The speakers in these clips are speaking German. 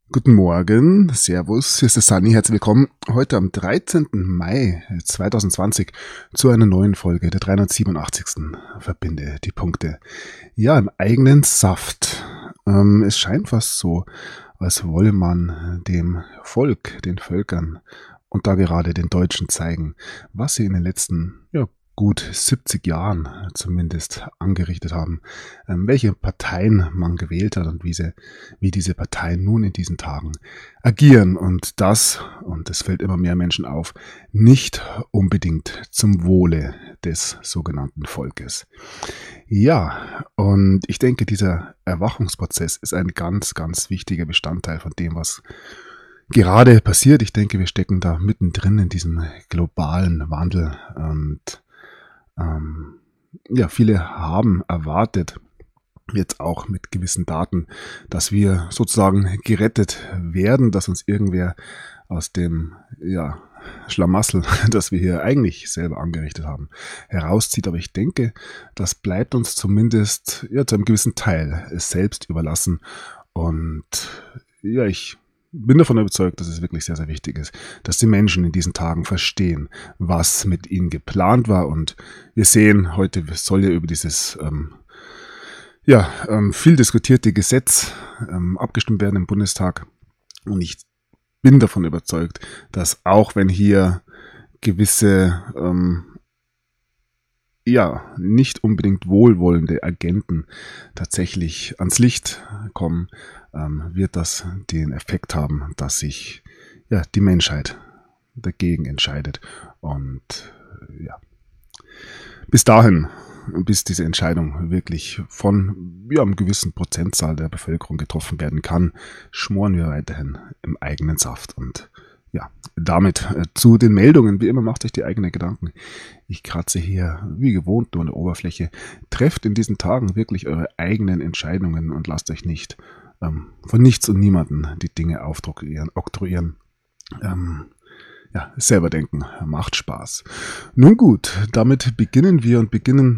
Guten Morgen, Servus, hier ist der Sunny, herzlich willkommen heute am 13. Mai 2020 zu einer neuen Folge der 387. Verbinde die Punkte. Ja, im eigenen Saft. Es scheint fast so, als wolle man dem Volk, den Völkern und da gerade den Deutschen zeigen, was sie in den letzten, gut 70 Jahren zumindest angerichtet haben, welche Parteien man gewählt hat und wie diese Parteien nun in diesen Tagen agieren und es fällt immer mehr Menschen auf, nicht unbedingt zum Wohle des sogenannten Volkes. Ja, und ich denke, dieser Erwachungsprozess ist ein ganz, ganz wichtiger Bestandteil von dem, was gerade passiert. Ich denke, wir stecken da mittendrin in diesem globalen Wandel und viele haben erwartet, jetzt auch mit gewissen Daten, dass wir sozusagen gerettet werden, dass uns irgendwer aus dem Schlamassel, das wir hier eigentlich selber angerichtet haben, herauszieht. Aber ich denke, das bleibt uns zumindest zu einem gewissen Teil selbst überlassen. Und ich bin davon überzeugt, dass es wirklich sehr, sehr wichtig ist, dass die Menschen in diesen Tagen verstehen, was mit ihnen geplant war. Und wir sehen, heute soll ja über dieses viel diskutierte Gesetz abgestimmt werden im Bundestag. Und ich bin davon überzeugt, dass auch wenn hier gewisse nicht unbedingt wohlwollende Agenten tatsächlich ans Licht kommen, wird das den Effekt haben, dass sich die Menschheit dagegen entscheidet. Und bis dahin, bis diese Entscheidung wirklich von einem gewissen Prozentzahl der Bevölkerung getroffen werden kann, schmoren wir weiterhin im eigenen Saft. Und damit zu den Meldungen. Wie immer, macht euch die eigenen Gedanken. Ich kratze hier wie gewohnt nur an der Oberfläche. Trefft in diesen Tagen wirklich eure eigenen Entscheidungen und lasst euch nicht von nichts und niemanden die Dinge oktroyieren. Selber denken macht Spaß. Nun gut, damit beginnen wir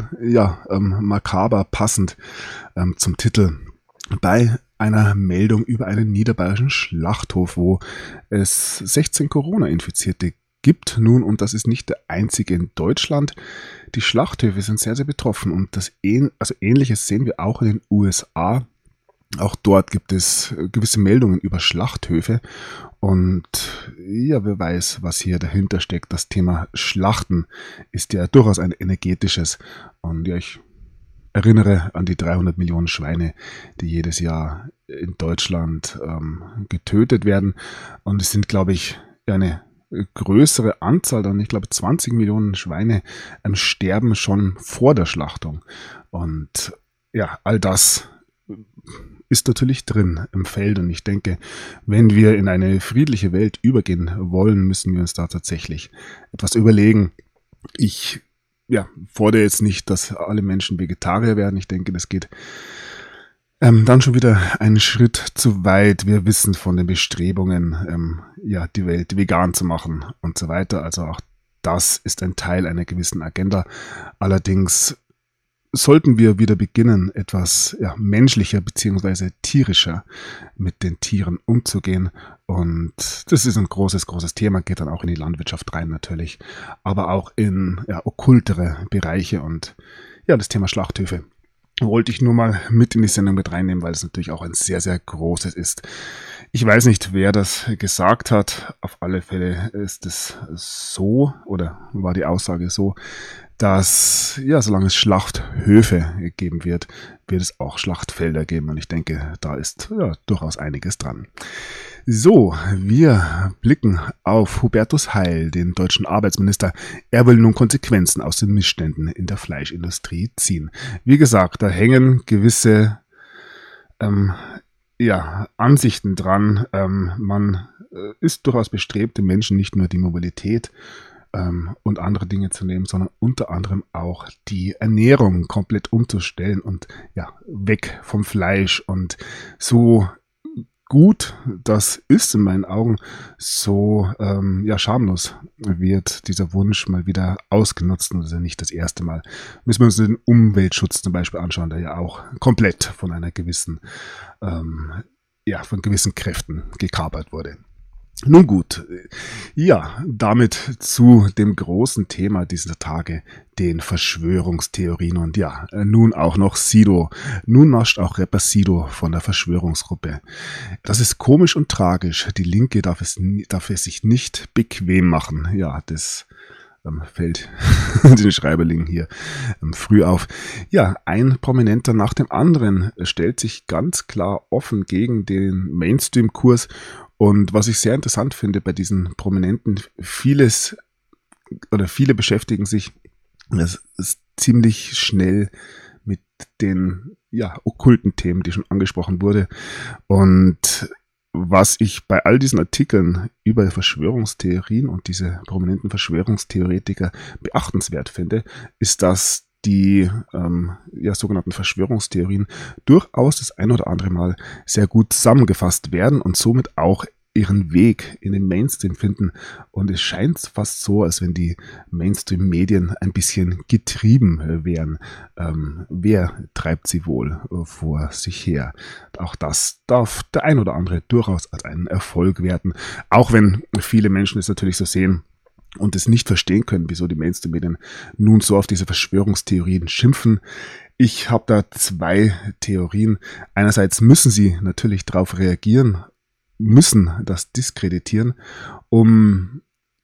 makaber passend zum Titel bei einer Meldung über einen niederbayerischen Schlachthof, wo es 16 Corona-Infizierte gibt nun, und das ist nicht der einzige in Deutschland. Die Schlachthöfe sind sehr, sehr betroffen und Ähnliches sehen wir auch in den USA. Auch dort gibt es gewisse Meldungen über Schlachthöfe und wer weiß, was hier dahinter steckt. Das Thema Schlachten ist ja durchaus ein energetisches und ich erinnere an die 300 Millionen Schweine, die jedes Jahr in Deutschland getötet werden. Und es sind, glaube ich, eine größere Anzahl, dann ich glaube 20 Millionen Schweine sterben schon vor der Schlachtung. Und all das ist natürlich drin im Feld. Und ich denke, wenn wir in eine friedliche Welt übergehen wollen, müssen wir uns da tatsächlich etwas überlegen. Ich fordere jetzt nicht, dass alle Menschen Vegetarier werden. Ich denke, das geht dann schon wieder einen Schritt zu weit. Wir wissen von den Bestrebungen, die Welt vegan zu machen und so weiter. Also auch das ist ein Teil einer gewissen Agenda. Allerdings sollten wir wieder beginnen, etwas menschlicher bzw. tierischer mit den Tieren umzugehen. Und das ist ein großes, großes Thema, geht dann auch in die Landwirtschaft rein natürlich, aber auch in okkultere Bereiche. Und das Thema Schlachthöfe wollte ich nur mal mit in die Sendung mit reinnehmen, weil es natürlich auch ein sehr, sehr großes ist. Ich weiß nicht, wer das gesagt hat. Auf alle Fälle ist es so, oder war die Aussage so, dass solange es Schlachthöfe geben wird, wird es auch Schlachtfelder geben. Und ich denke, da ist durchaus einiges dran. So, wir blicken auf Hubertus Heil, den deutschen Arbeitsminister. Er will nun Konsequenzen aus den Missständen in der Fleischindustrie ziehen. Wie gesagt, da hängen gewisse Ansichten dran. Man ist durchaus bestrebt, den Menschen nicht nur die Mobilität und andere Dinge zu nehmen, sondern unter anderem auch die Ernährung komplett umzustellen und weg vom Fleisch. Und so gut das ist in meinen Augen, so schamlos wird dieser Wunsch mal wieder ausgenutzt. Und das ist ja nicht das erste Mal. Müssen wir uns den Umweltschutz zum Beispiel anschauen, der ja auch komplett von einer gewissen ja, von gewissen Kräften gekapert wurde. Nun gut, ja, damit zu dem großen Thema dieser Tage, den Verschwörungstheorien. Und ja, nun auch noch Sido. Nun nascht auch Rapper Sido von der Verschwörungsgruppe. Das ist komisch und tragisch. Die Linke darf es sich nicht bequem machen. Ja, das fällt den Schreiberling hier früh auf. Ja, ein Prominenter nach dem anderen stellt sich ganz klar offen gegen den Mainstream-Kurs. Und was ich sehr interessant finde bei diesen Prominenten, viele beschäftigen sich das ist ziemlich schnell mit den okkulten Themen, die schon angesprochen wurde. Und was ich bei all diesen Artikeln über Verschwörungstheorien und diese prominenten Verschwörungstheoretiker beachtenswert finde, ist, dass die sogenannten Verschwörungstheorien durchaus das ein oder andere Mal sehr gut zusammengefasst werden und somit auch ihren Weg in den Mainstream finden. Und es scheint fast so, als wenn die Mainstream-Medien ein bisschen getrieben wären. Wer treibt sie wohl vor sich her? Auch das darf der ein oder andere durchaus als einen Erfolg werten. Auch wenn viele Menschen es natürlich so sehen und es nicht verstehen können, wieso die Mainstream-Medien nun so auf diese Verschwörungstheorien schimpfen. Ich habe da zwei Theorien. Einerseits müssen sie natürlich darauf reagieren, müssen das diskreditieren, um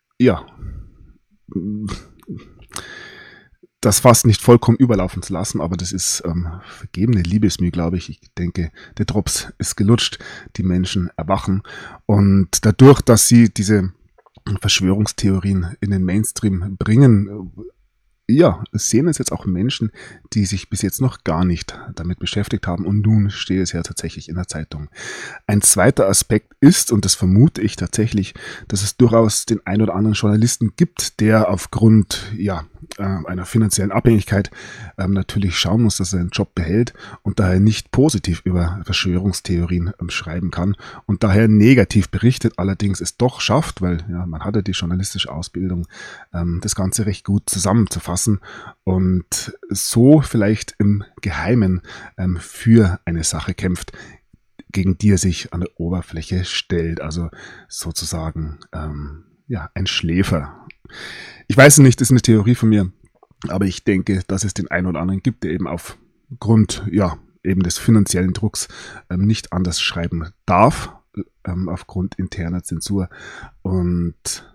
das fast nicht vollkommen überlaufen zu lassen, aber das ist vergebene Liebesmüh, glaube ich. Ich denke, der Drops ist gelutscht, die Menschen erwachen und dadurch, dass sie diese Verschwörungstheorien in den Mainstream bringen, sehen es jetzt auch Menschen, die sich bis jetzt noch gar nicht damit beschäftigt haben und nun steht es ja tatsächlich in der Zeitung. Ein zweiter Aspekt ist, und das vermute ich tatsächlich, dass es durchaus den ein oder anderen Journalisten gibt, der aufgrund einer finanziellen Abhängigkeit natürlich schauen muss, dass er seinen Job behält und daher nicht positiv über Verschwörungstheorien schreiben kann und daher negativ berichtet, allerdings es doch schafft, weil man hatte die journalistische Ausbildung, das Ganze recht gut zusammenzufassen und so vielleicht im Geheimen für eine Sache kämpft, gegen die er sich an der Oberfläche stellt, also sozusagen ein Schläfer. Ich weiß nicht, das ist eine Theorie von mir, aber ich denke, dass es den einen oder anderen gibt, der eben aufgrund eben des finanziellen Drucks nicht anders schreiben darf, aufgrund interner Zensur und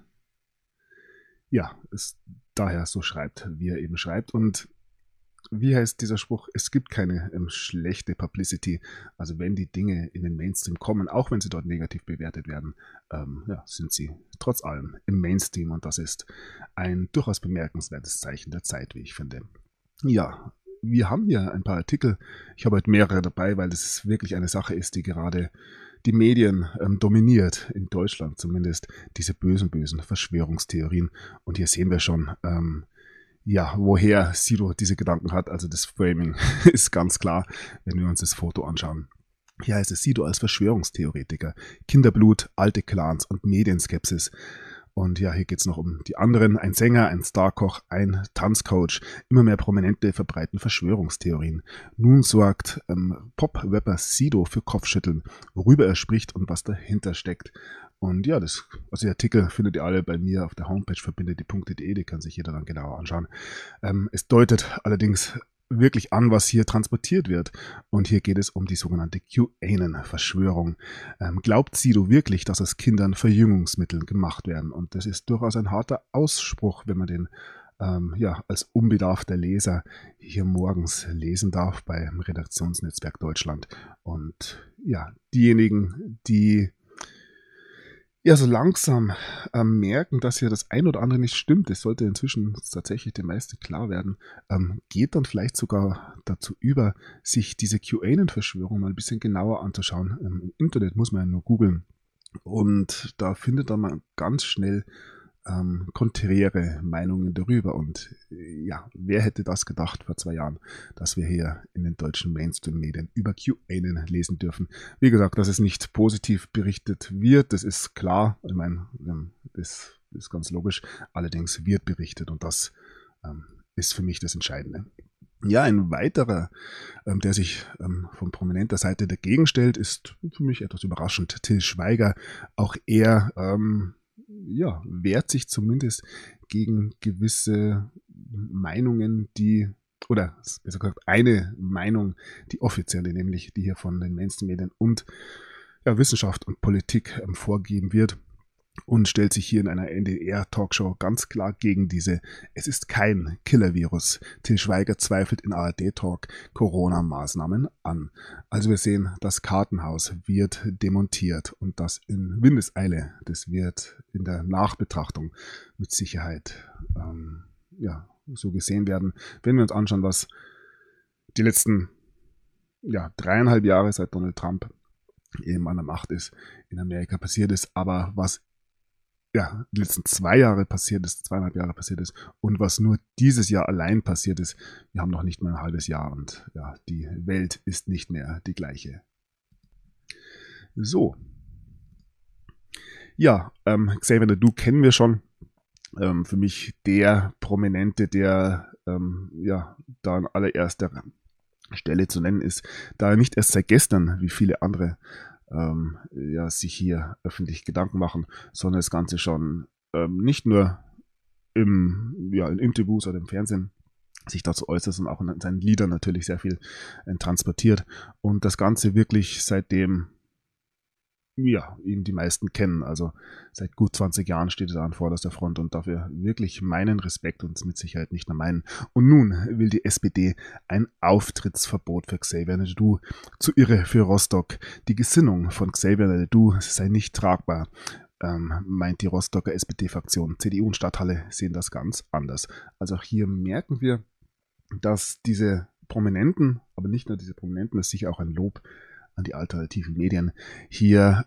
es daher so schreibt, wie er eben schreibt. Und wie heißt dieser Spruch? Es gibt keine schlechte Publicity. Also wenn die Dinge in den Mainstream kommen, auch wenn sie dort negativ bewertet werden, sind sie trotz allem im Mainstream und das ist ein durchaus bemerkenswertes Zeichen der Zeit, wie ich finde. Ja, wir haben hier ein paar Artikel. Ich habe heute mehrere dabei, weil das wirklich eine Sache ist, die gerade die Medien dominiert, in Deutschland zumindest, diese bösen Verschwörungstheorien. Und hier sehen wir schon, woher Sido diese Gedanken hat. Also das Framing ist ganz klar, wenn wir uns das Foto anschauen. Hier heißt es Sido als Verschwörungstheoretiker, Kinderblut, alte Clans und Medienskepsis. Und hier geht es noch um die anderen. Ein Sänger, ein Starkoch, ein Tanzcoach. Immer mehr Prominente verbreiten Verschwörungstheorien. Nun sorgt Pop-Rapper Sido für Kopfschütteln, worüber er spricht und was dahinter steckt. Und die Artikel findet ihr alle bei mir auf der Homepage verbindetdie.de, die kann sich jeder dann genauer anschauen. Es deutet allerdings wirklich an, was hier transportiert wird. Und hier geht es um die sogenannte QAnon-Verschwörung. Glaubt Sido wirklich, dass aus Kindern Verjüngungsmittel gemacht werden? Und das ist durchaus ein harter Ausspruch, wenn man den als unbedarfter Leser hier morgens lesen darf beim Redaktionsnetzwerk Deutschland. Und diejenigen, die so langsam merken, dass hier das ein oder andere nicht stimmt, das sollte inzwischen tatsächlich den meisten klar werden, geht dann vielleicht sogar dazu über, sich diese QAnon-Verschwörung mal ein bisschen genauer anzuschauen. Im Internet muss man ja nur googeln und da findet man ganz schnell konträre Meinungen darüber und wer hätte das gedacht vor 2 Jahren, dass wir hier in den deutschen Mainstream-Medien über QAnon lesen dürfen. Wie gesagt, dass es nicht positiv berichtet wird, das ist klar, ich meine, das ist ganz logisch, allerdings wird berichtet und das ist für mich das Entscheidende. Ja, ein weiterer, der sich von prominenter Seite dagegen stellt, ist für mich etwas überraschend Til Schweiger. Auch er ja, wehrt sich zumindest gegen gewisse Meinungen, die, oder besser gesagt eine Meinung, die offizielle, nämlich die hier von den Mainstream-Medien und ja, Wissenschaft und Politik vorgegeben wird, und stellt sich hier in einer NDR-Talkshow ganz klar gegen diese "Es ist kein Killer-Virus". Til Schweiger zweifelt in ARD-Talk Corona-Maßnahmen an. Also wir sehen, das Kartenhaus wird demontiert und das in Windeseile. Das wird in der Nachbetrachtung mit Sicherheit ja, so gesehen werden. Wenn wir uns anschauen, was die letzten 3,5 Jahre seit Donald Trump eben an der Macht ist, in Amerika passiert ist, aber was die letzten 2 Jahre passiert ist, 2,5 Jahre passiert ist und was nur dieses Jahr allein passiert ist, wir haben noch nicht mal ein halbes Jahr und ja, die Welt ist nicht mehr die gleiche. So. Ja, Xavier Naidu kennen wir schon. Für mich der Prominente, der da an allererster Stelle zu nennen ist, da er nicht erst seit gestern, wie viele andere, sich hier öffentlich Gedanken machen, sondern das Ganze schon nicht nur in Interviews oder im Fernsehen sich dazu äußert, sondern auch in seinen Liedern natürlich sehr viel transportiert und das Ganze wirklich seitdem ihn die meisten kennen. Also seit gut 20 Jahren steht er an vorderster Front und dafür wirklich meinen Respekt und mit Sicherheit nicht nur meinen. Und nun will die SPD ein Auftrittsverbot für Xavier Naidu. Zu irre für Rostock. Die Gesinnung von Xavier Naidu sei nicht tragbar, meint die Rostocker SPD-Fraktion. CDU und Stadthalle sehen das ganz anders. Also auch hier merken wir, dass diese Prominenten, aber nicht nur diese Prominenten, das ist sicher auch ein Lob an die alternativen Medien, hier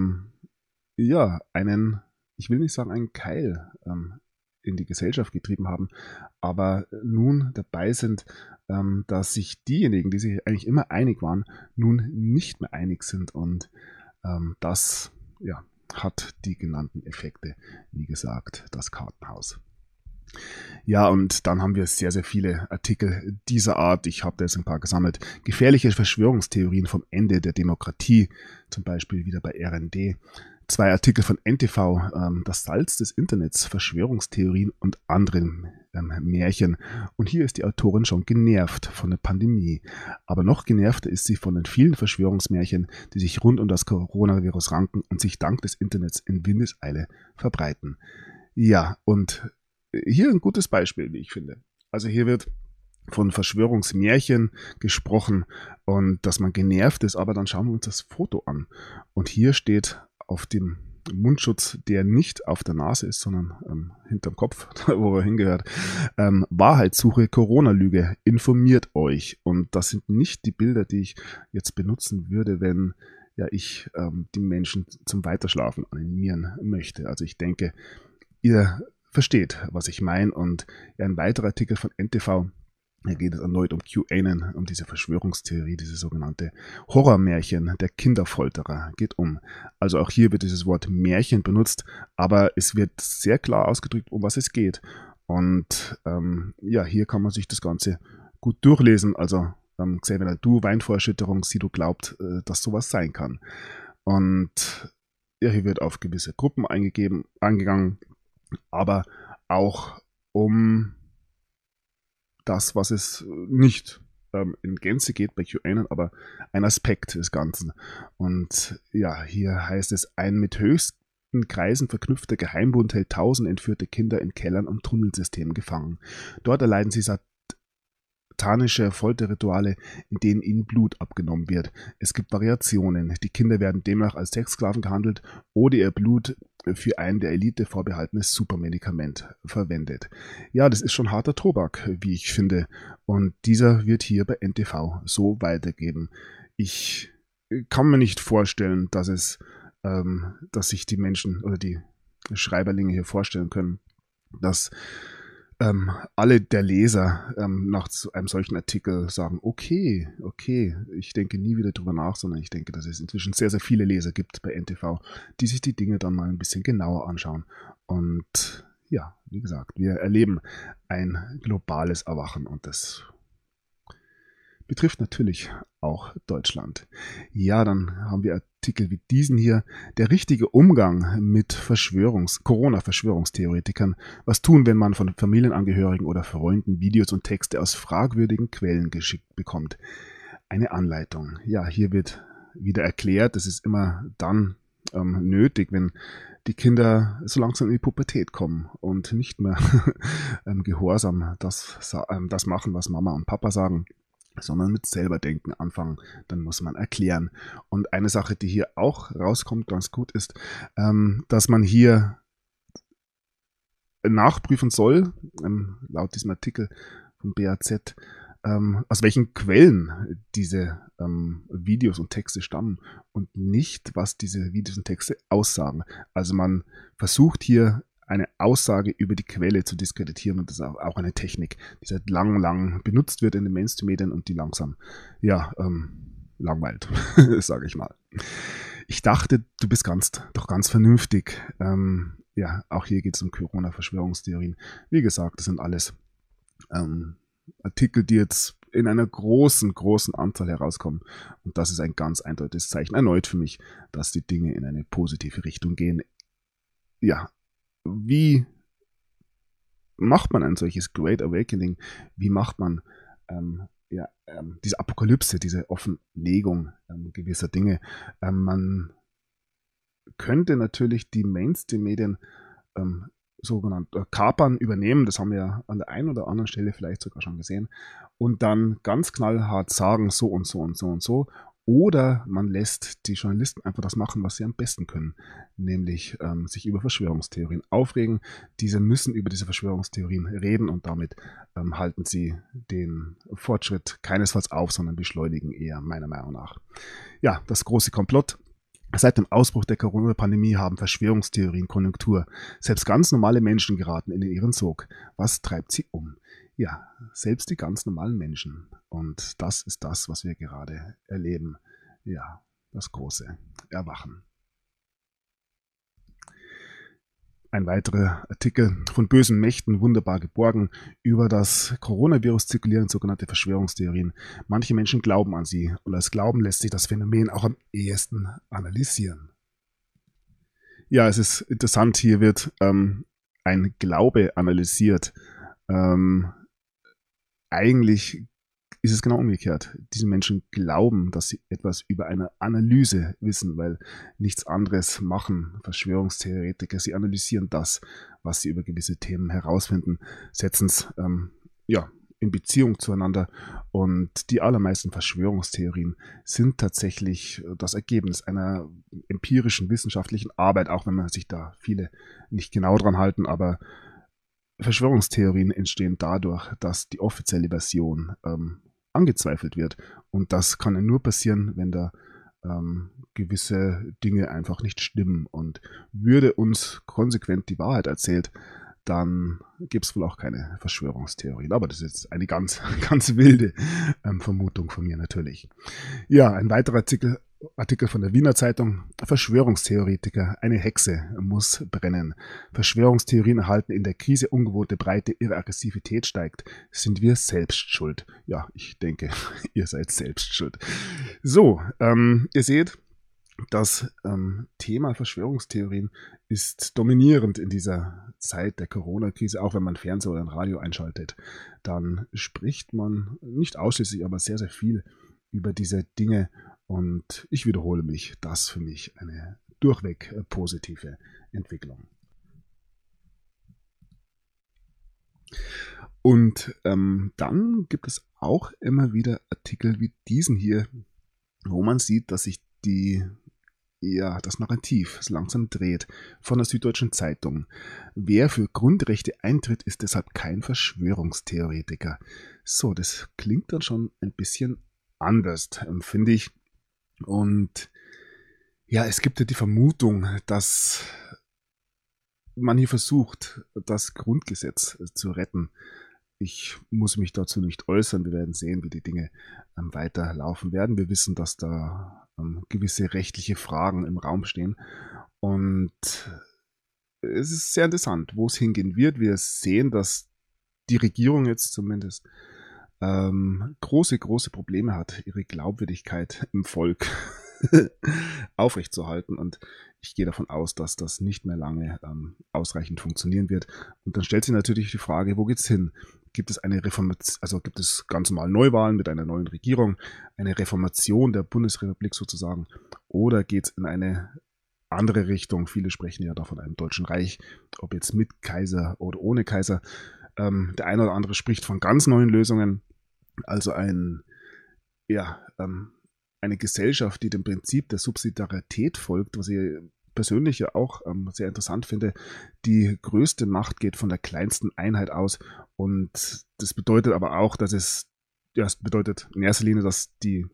einen, ich will nicht sagen einen Keil in die Gesellschaft getrieben haben, aber nun dabei sind, dass sich diejenigen, die sich eigentlich immer einig waren, nun nicht mehr einig sind und das hat die genannten Effekte, wie gesagt, das Kartenhaus. Ja, und dann haben wir sehr, sehr viele Artikel dieser Art. Ich habe da jetzt ein paar gesammelt. Gefährliche Verschwörungstheorien vom Ende der Demokratie, zum Beispiel wieder bei RND. 2 Artikel von NTV, das Salz des Internets, Verschwörungstheorien und anderen Märchen. Und hier ist die Autorin schon genervt von der Pandemie. Aber noch genervter ist sie von den vielen Verschwörungsmärchen, die sich rund um das Coronavirus ranken und sich dank des Internets in Windeseile verbreiten. Ja, und hier ein gutes Beispiel, wie ich finde. Also hier wird von Verschwörungsmärchen gesprochen und dass man genervt ist, aber dann schauen wir uns das Foto an. Und hier steht auf dem Mundschutz, der nicht auf der Nase ist, sondern hinterm Kopf, wo er hingehört, Wahrheitssuche, Corona-Lüge, informiert euch. Und das sind nicht die Bilder, die ich jetzt benutzen würde, wenn ich die Menschen zum Weiterschlafen animieren möchte. Also ich denke, ihr versteht, was ich meine. Und ein weiterer Artikel von NTV, da geht es erneut um QAnon, um diese Verschwörungstheorie, diese sogenannte Horrormärchen, der Kinderfolterer geht um. Also auch hier wird dieses Wort Märchen benutzt, aber es wird sehr klar ausgedrückt, um was es geht. Und hier kann man sich das Ganze gut durchlesen. Also Xavier Naidu, Weinvorschütterung, Sido glaubt, dass sowas sein kann. Und hier wird auf gewisse Gruppen angegangen, aber auch um das, was es nicht in Gänze geht bei QAnon, aber ein Aspekt des Ganzen. Und hier heißt es, ein mit höchsten Kreisen verknüpfter Geheimbund hält 1000 entführte Kinder in Kellern und Tunnelsystemen gefangen. Dort erleiden sie satanische Folterrituale, in denen ihnen Blut abgenommen wird. Es gibt Variationen. Die Kinder werden demnach als Sexsklaven gehandelt oder ihr Blut für ein der Elite vorbehaltenes Supermedikament verwendet. Ja, das ist schon harter Tobak, wie ich finde. Und dieser wird hier bei NTV so weitergeben. Ich kann mir nicht vorstellen, dass sich die Menschen oder die Schreiberlinge hier vorstellen können, dass alle der Leser nach einem solchen Artikel sagen, okay, ich denke nie wieder drüber nach, sondern ich denke, dass es inzwischen sehr, sehr viele Leser gibt bei NTV, die sich die Dinge dann mal ein bisschen genauer anschauen. Und wie gesagt, wir erleben ein globales Erwachen und das betrifft natürlich auch Deutschland. Ja, dann haben wir Artikel wie diesen hier. Der richtige Umgang mit Corona-Verschwörungstheoretikern. Was tun, wenn man von Familienangehörigen oder Freunden Videos und Texte aus fragwürdigen Quellen geschickt bekommt? Eine Anleitung. Ja, hier wird wieder erklärt, das ist immer dann nötig, wenn die Kinder so langsam in die Pubertät kommen und nicht mehr gehorsam das machen, was Mama und Papa sagen, sondern mit selber denken anfangen, dann muss man erklären. Und eine Sache, die hier auch rauskommt, ganz gut ist, dass man hier nachprüfen soll, laut diesem Artikel vom BAZ, aus welchen Quellen diese Videos und Texte stammen und nicht, was diese Videos und Texte aussagen. Also man versucht hier eine Aussage über die Quelle zu diskreditieren und das ist auch eine Technik, die seit lang benutzt wird in den Mainstream-Medien und die langsam, langweilt, sage ich mal. Ich dachte, du bist doch ganz vernünftig. Auch hier geht es um Corona-Verschwörungstheorien. Wie gesagt, das sind alles Artikel, die jetzt in einer großen Anzahl herauskommen. Und das ist ein ganz eindeutiges Zeichen, erneut für mich, dass die Dinge in eine positive Richtung gehen. Ja, wie macht man ein solches Great Awakening? Wie macht man diese Apokalypse, diese Offenlegung gewisser Dinge? Man könnte natürlich die Mainstream-Medien sogenannt kapern, übernehmen, das haben wir ja an der einen oder anderen Stelle vielleicht sogar schon gesehen, und dann ganz knallhart sagen, so und so und so und so. Oder man lässt die Journalisten einfach das machen, was sie am besten können, nämlich sich über Verschwörungstheorien aufregen. Diese müssen über diese Verschwörungstheorien reden und damit halten sie den Fortschritt keinesfalls auf, sondern beschleunigen eher, meiner Meinung nach. Ja, das große Komplott. Seit dem Ausbruch der Corona-Pandemie haben Verschwörungstheorien Konjunktur. Selbst ganz normale Menschen geraten in ihren Sog. Was treibt sie um? Ja, selbst die ganz normalen Menschen. Und das ist das, was wir gerade erleben. Ja, das große Erwachen. Ein weiterer Artikel: von bösen Mächten wunderbar geborgen. Über das Coronavirus zirkulieren sogenannte Verschwörungstheorien. Manche Menschen glauben an sie und als Glauben lässt sich das Phänomen auch am ehesten analysieren. Ja, es ist interessant, hier wird ein Glaube analysiert. Eigentlich ist es genau umgekehrt. Diese Menschen glauben, dass sie etwas über eine Analyse wissen, weil nichts anderes machen Verschwörungstheoretiker. Sie analysieren das, was sie über gewisse Themen herausfinden, setzen es in Beziehung zueinander, und die allermeisten Verschwörungstheorien sind tatsächlich das Ergebnis einer empirischen wissenschaftlichen Arbeit, auch wenn man sich da viele nicht genau dran halten, aber Verschwörungstheorien entstehen dadurch, dass die offizielle Version angezweifelt wird. Und das kann ja nur passieren, wenn da gewisse Dinge einfach nicht stimmen. Und würde uns konsequent die Wahrheit erzählt, dann gibt es wohl auch keine Verschwörungstheorien. Aber das ist jetzt eine ganz wilde Vermutung von mir natürlich. Ja, ein weiterer Artikel von der Wiener Zeitung: Verschwörungstheoretiker, eine Hexe muss brennen. Verschwörungstheorien erhalten in der Krise ungewohnte Breite, ihre Aggressivität steigt. Sind wir selbst schuld? Ja, ich denke, ihr seid selbst schuld. So, ihr seht, das Thema Verschwörungstheorien ist dominierend in dieser Zeit der Corona-Krise. Auch wenn man Fernseher oder ein Radio einschaltet, dann spricht man nicht ausschließlich, aber sehr viel über diese Dinge. Und ich wiederhole mich, das für mich eine durchweg positive Entwicklung. Und dann gibt es auch immer wieder Artikel wie diesen hier, wo man sieht, dass sich das Narrativ so langsam dreht, von der Süddeutschen Zeitung. Wer für Grundrechte eintritt, ist deshalb kein Verschwörungstheoretiker. So, das klingt dann schon ein bisschen anders, finde ich. Und ja, es gibt ja die Vermutung, dass man hier versucht, das Grundgesetz zu retten. Ich muss mich dazu nicht äußern. Wir werden sehen, wie die Dinge weiterlaufen werden. Wir wissen, dass da gewisse rechtliche Fragen im Raum stehen. Und es ist sehr interessant, wo es hingehen wird. Wir sehen, dass die Regierung jetzt zumindest große, große Probleme hat, ihre Glaubwürdigkeit im Volk aufrechtzuerhalten. Und ich gehe davon aus, dass das nicht mehr lange ausreichend funktionieren wird. Und dann stellt sich natürlich die Frage, wo geht's hin? Gibt es eine Reformation, also gibt es ganz normal Neuwahlen mit einer neuen Regierung, eine Reformation der Bundesrepublik sozusagen, oder geht es in eine andere Richtung? Viele sprechen ja da von einem Deutschen Reich, ob jetzt mit Kaiser oder ohne Kaiser. Der eine oder andere spricht von ganz neuen Lösungen, also eine Gesellschaft, die dem Prinzip der Subsidiarität folgt, was ich persönlich ja auch sehr interessant finde. Die größte Macht geht von der kleinsten Einheit aus, und das bedeutet aber auch, dass es bedeutet in erster Linie, dass die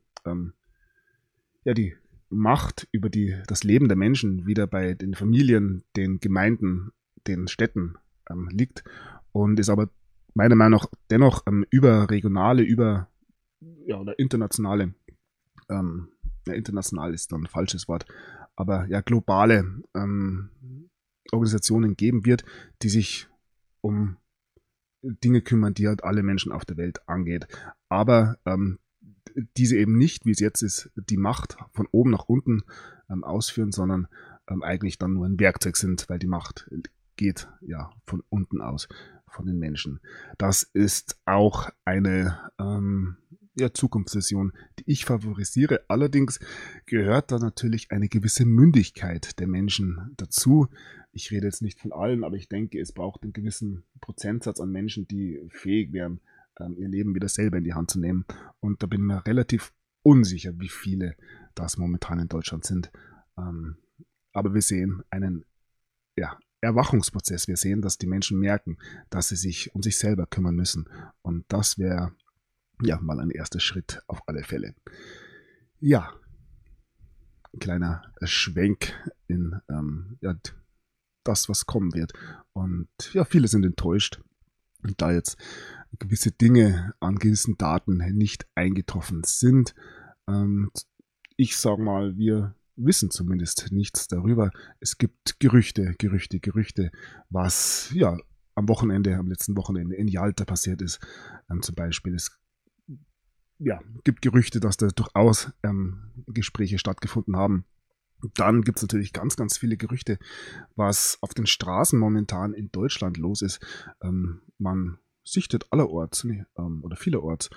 Macht über das Leben der Menschen wieder bei den Familien, den Gemeinden, den Städten liegt, und ist aber meiner Meinung nach dennoch überregionale, oder internationale, international ist dann ein falsches Wort, aber ja, globale Organisationen geben wird, die sich um Dinge kümmern, die halt alle Menschen auf der Welt angeht. Aber diese eben nicht, wie es jetzt ist, die Macht von oben nach unten ausführen, sondern eigentlich dann nur ein Werkzeug sind, weil die Macht geht ja von unten aus, von den Menschen. Das ist auch eine Zukunftsvision, die ich favorisiere. Allerdings gehört da natürlich eine gewisse Mündigkeit der Menschen dazu. Ich rede jetzt nicht von allen, aber ich denke, es braucht einen gewissen Prozentsatz an Menschen, die fähig wären, ihr Leben wieder selber in die Hand zu nehmen. Und da bin ich mir relativ unsicher, wie viele das momentan in Deutschland sind. Aber wir sehen einen Erwachungsprozess. Wir sehen, dass die Menschen merken, dass sie sich um sich selber kümmern müssen. Und das wäre mal ein erster Schritt auf alle Fälle. Ja, ein kleiner Schwenk in das, was kommen wird. Und ja, viele sind enttäuscht, da jetzt gewisse Dinge an gewissen Daten nicht eingetroffen sind. Ich sage mal, wir wissen zumindest nichts darüber. Es gibt Gerüchte, was am letzten Wochenende in Jalta passiert ist. Zum Beispiel, es gibt Gerüchte, dass da durchaus Gespräche stattgefunden haben. Dann gibt es natürlich ganz, ganz viele Gerüchte, was auf den Straßen momentan in Deutschland los ist. Man sichtet allerorts oder vielerorts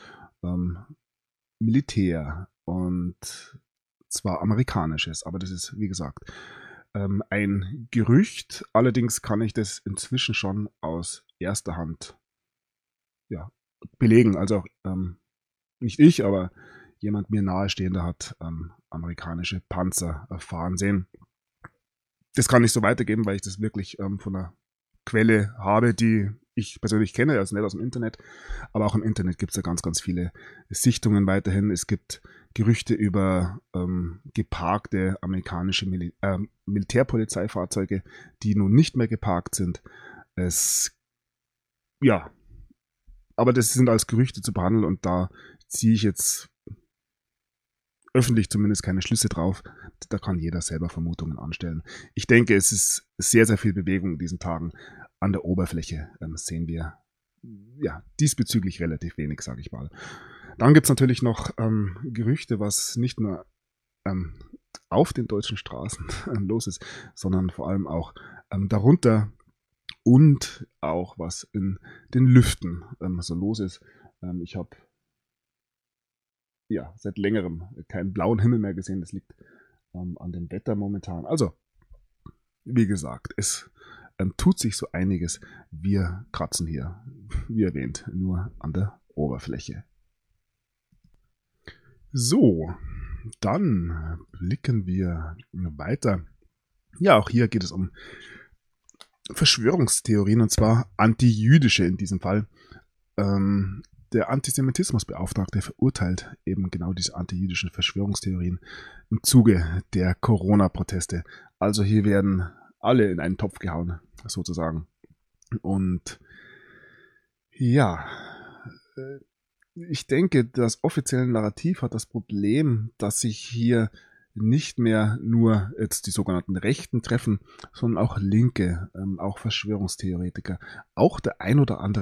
Militär, und zwar amerikanisches, aber das ist, wie gesagt, ein Gerücht. Allerdings kann ich das inzwischen schon aus erster Hand belegen. Also nicht ich, aber jemand mir nahestehender hat amerikanische Panzer fahren sehen. Das kann ich so weitergeben, weil ich das wirklich von einer Quelle habe, die ich persönlich kenne, also nicht aus dem Internet, aber auch im Internet gibt es ja ganz, ganz viele Sichtungen weiterhin. Es gibt Gerüchte über geparkte amerikanische Militärpolizeifahrzeuge, die nun nicht mehr geparkt sind. Aber das sind als Gerüchte zu behandeln, und da ziehe ich jetzt öffentlich zumindest keine Schlüsse drauf. Da kann jeder selber Vermutungen anstellen. Ich denke, es ist sehr, sehr viel Bewegung in diesen Tagen. An der Oberfläche sehen wir diesbezüglich relativ wenig, sage ich mal. Dann gibt es natürlich noch Gerüchte, was nicht nur auf den deutschen Straßen los ist, sondern vor allem auch darunter, und auch was in den Lüften so los ist. Ich habe seit längerem keinen blauen Himmel mehr gesehen. Das liegt an dem Wetter momentan. Also, wie gesagt, es tut sich so einiges. Wir kratzen hier, wie erwähnt, nur an der Oberfläche. So, dann blicken wir weiter. Ja, auch hier geht es um Verschwörungstheorien, und zwar antijüdische in diesem Fall. Der Antisemitismusbeauftragte verurteilt eben genau diese antijüdischen Verschwörungstheorien im Zuge der Corona-Proteste. Also hier werden alle in einen Topf gehauen, sozusagen. Und ich denke, das offizielle Narrativ hat das Problem, dass sich hier nicht mehr nur jetzt die sogenannten Rechten treffen, sondern auch Linke, auch Verschwörungstheoretiker, auch der ein oder andere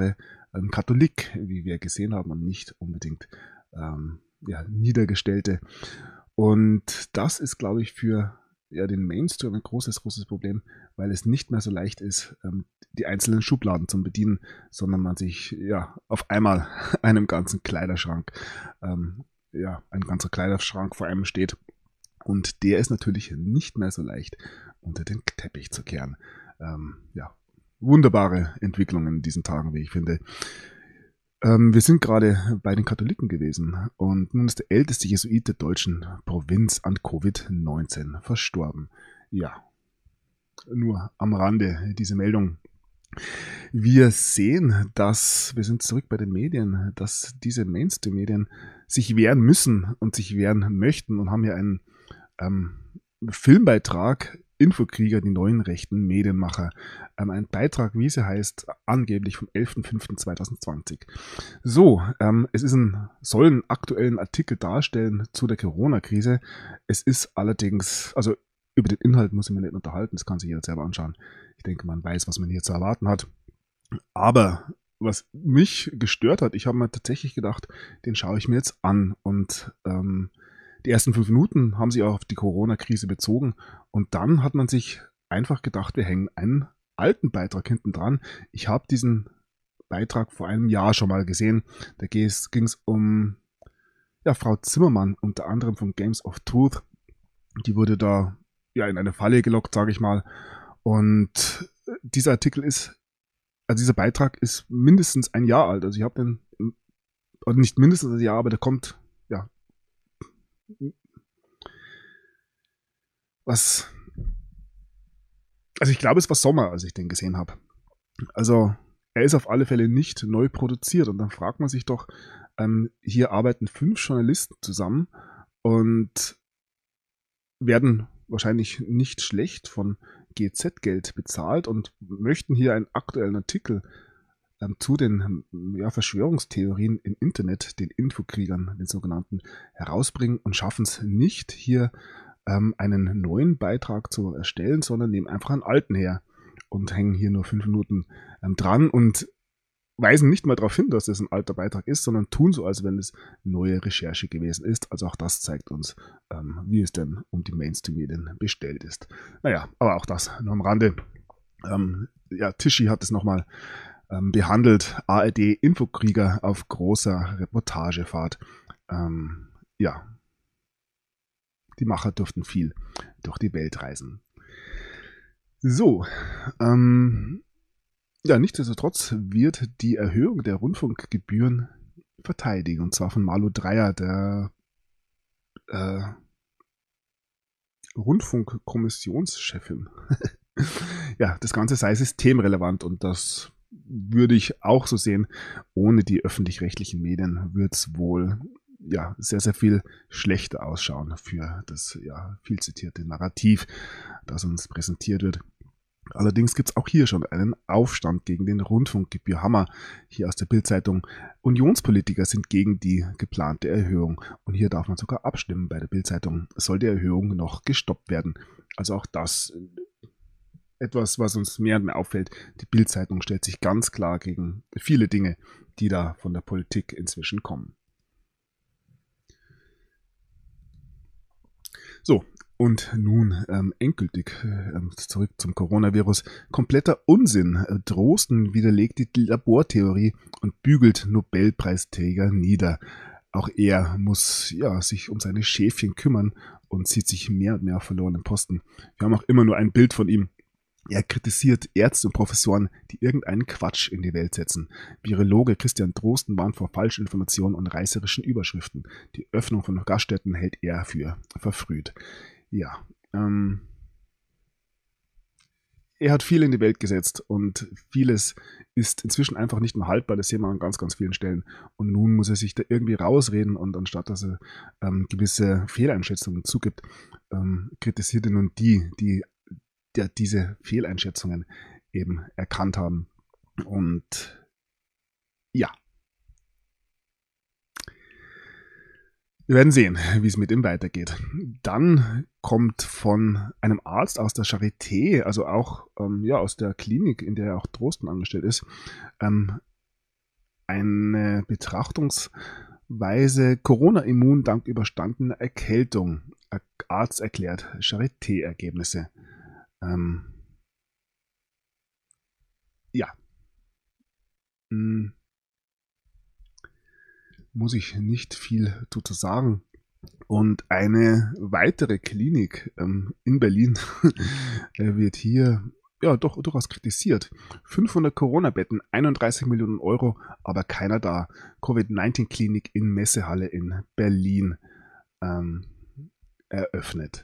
Katholik, wie wir gesehen haben, und nicht unbedingt Niedergestellte. Und das ist, glaube ich, für den Mainstream ein großes Problem, weil es nicht mehr so leicht ist, die einzelnen Schubladen zu bedienen, sondern man sich auf einmal einem ganzen Kleiderschrank, ein ganzer Kleiderschrank vor einem steht. Und der ist natürlich nicht mehr so leicht unter den Teppich zu kehren. Wunderbare Entwicklungen in diesen Tagen, wie ich finde. Wir sind gerade bei den Katholiken gewesen und nun ist der älteste Jesuit der deutschen Provinz an Covid-19 verstorben. Ja, nur am Rande diese Meldung. Wir sehen, wir sind zurück bei den Medien, dass diese Mainstream-Medien sich wehren müssen und sich wehren möchten und haben hier einen Filmbeitrag, Infokrieger, die neuen rechten Medienmacher. Ein Beitrag, wie sie heißt, angeblich vom 11.05.2020. So, soll einen aktuellen Artikel darstellen zu der Corona-Krise. Es ist allerdings, also über den Inhalt muss ich mich nicht unterhalten, das kann sich jeder selber anschauen. Ich denke, man weiß, was man hier zu erwarten hat. Aber was mich gestört hat, ich habe mir tatsächlich gedacht, den schaue ich mir jetzt an. Und die ersten 5 Minuten haben sich auch auf die Corona-Krise bezogen. Und dann hat man sich einfach gedacht, wir hängen einen alten Beitrag hinten dran. Ich habe diesen Beitrag vor einem Jahr schon mal gesehen. Da ging es um Frau Zimmermann, unter anderem von Games of Truth. Die wurde da in eine Falle gelockt, sage ich mal. Und dieser Beitrag ist mindestens ein Jahr alt. Also ich habe den, oder nicht mindestens ein Jahr, aber der kommt, ich glaube, es war Sommer, als ich den gesehen habe. Also er ist auf alle Fälle nicht neu produziert und dann fragt man sich doch, hier arbeiten 5 Journalisten zusammen und werden wahrscheinlich nicht schlecht von GZ-Geld bezahlt und möchten hier einen aktuellen Artikel zu den Verschwörungstheorien im Internet, den Infokriegern, den sogenannten, herausbringen und schaffen es nicht, hier einen neuen Beitrag zu erstellen, sondern nehmen einfach einen alten her und hängen hier nur 5 Minuten dran und weisen nicht mal darauf hin, dass das ein alter Beitrag ist, sondern tun so, als wenn es neue Recherche gewesen ist. Also auch das zeigt uns, wie es denn um die Mainstream-Medien bestellt ist. Naja, aber auch das nur am Rande. Tischi hat es nochmal behandelt. ARD-Infokrieger auf großer Reportagefahrt. Die Macher durften viel durch die Welt reisen. So, nichtsdestotrotz wird die Erhöhung der Rundfunkgebühren verteidigt, und zwar von Malu Dreyer, der Rundfunkkommissionschefin. Das Ganze sei systemrelevant und das würde ich auch so sehen. Ohne die öffentlich-rechtlichen Medien wird es wohl sehr, sehr viel schlechter ausschauen für das viel zitierte Narrativ, das uns präsentiert wird. Allerdings gibt es auch hier schon einen Aufstand gegen den Rundfunkgebührhammer. Hier aus der Bild-Zeitung: Unionspolitiker sind gegen die geplante Erhöhung. Und hier darf man sogar abstimmen bei der Bild-Zeitung. Soll die Erhöhung noch gestoppt werden? Also auch das etwas, was uns mehr und mehr auffällt. Die Bild-Zeitung stellt sich ganz klar gegen viele Dinge, die da von der Politik inzwischen kommen. So, und nun endgültig zurück zum Coronavirus. Kompletter Unsinn. Drosten widerlegt die Labortheorie und bügelt Nobelpreisträger nieder. Auch er muss sich um seine Schäfchen kümmern und zieht sich mehr und mehr auf verlorenen Posten. Wir haben auch immer nur ein Bild von ihm. Er kritisiert Ärzte und Professoren, die irgendeinen Quatsch in die Welt setzen. Virologe Christian Drosten warnt vor Falschinformationen und reißerischen Überschriften. Die Öffnung von Gaststätten hält er für verfrüht. Er hat viel in die Welt gesetzt und vieles ist inzwischen einfach nicht mehr haltbar. Das sehen wir an ganz, ganz vielen Stellen. Und nun muss er sich da irgendwie rausreden und anstatt dass er gewisse Fehleinschätzungen zugibt, kritisiert er nun die diese Fehleinschätzungen eben erkannt haben. Und wir werden sehen, wie es mit ihm weitergeht. Dann kommt von einem Arzt aus der Charité, also auch aus der Klinik, in der auch Drosten angestellt ist, eine Betrachtungsweise Corona-immun dank überstandener Erkältung. Arzt erklärt Charité-Ergebnisse. Ja. Muss ich nicht viel dazu sagen. Und eine weitere Klinik in Berlin wird hier ja doch durchaus kritisiert. 500 Corona-Betten, 31 Millionen Euro, aber keiner da. Covid-19-Klinik in Messehalle in Berlin eröffnet.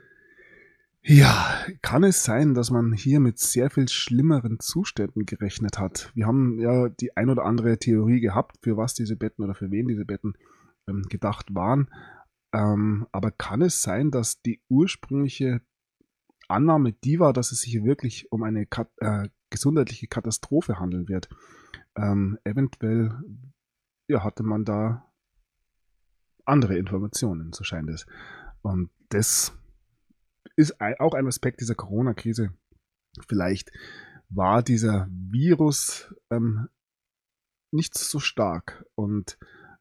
Ja, kann es sein, dass man hier mit sehr viel schlimmeren Zuständen gerechnet hat? Wir haben ja die ein oder andere Theorie gehabt, für was diese Betten oder für wen diese Betten gedacht waren. Aber kann es sein, dass die ursprüngliche Annahme die war, dass es sich wirklich um eine gesundheitliche Katastrophe handeln wird? Eventuell ja, hatte man da andere Informationen, so scheint es. Und das ist auch ein Aspekt dieser Corona-Krise. Vielleicht war dieser Virus nicht so stark und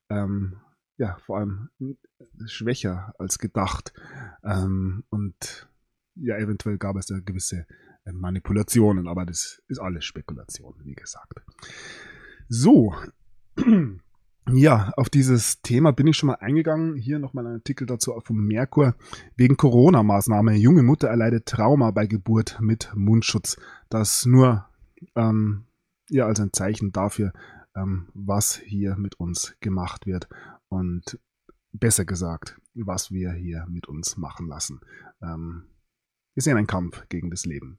ja, vor allem schwächer als gedacht. Und ja, eventuell gab es da gewisse Manipulationen, aber das ist alles Spekulation, wie gesagt. So, ja, auf dieses Thema bin ich schon mal eingegangen. Hier nochmal ein Artikel dazu vom Merkur. Wegen Corona-Maßnahme. Junge Mutter erleidet Trauma bei Geburt mit Mundschutz. Das nur ja, als ein Zeichen dafür, was hier mit uns gemacht wird. Und besser gesagt, was wir hier mit uns machen lassen. Wir sehen einen Kampf gegen das Leben.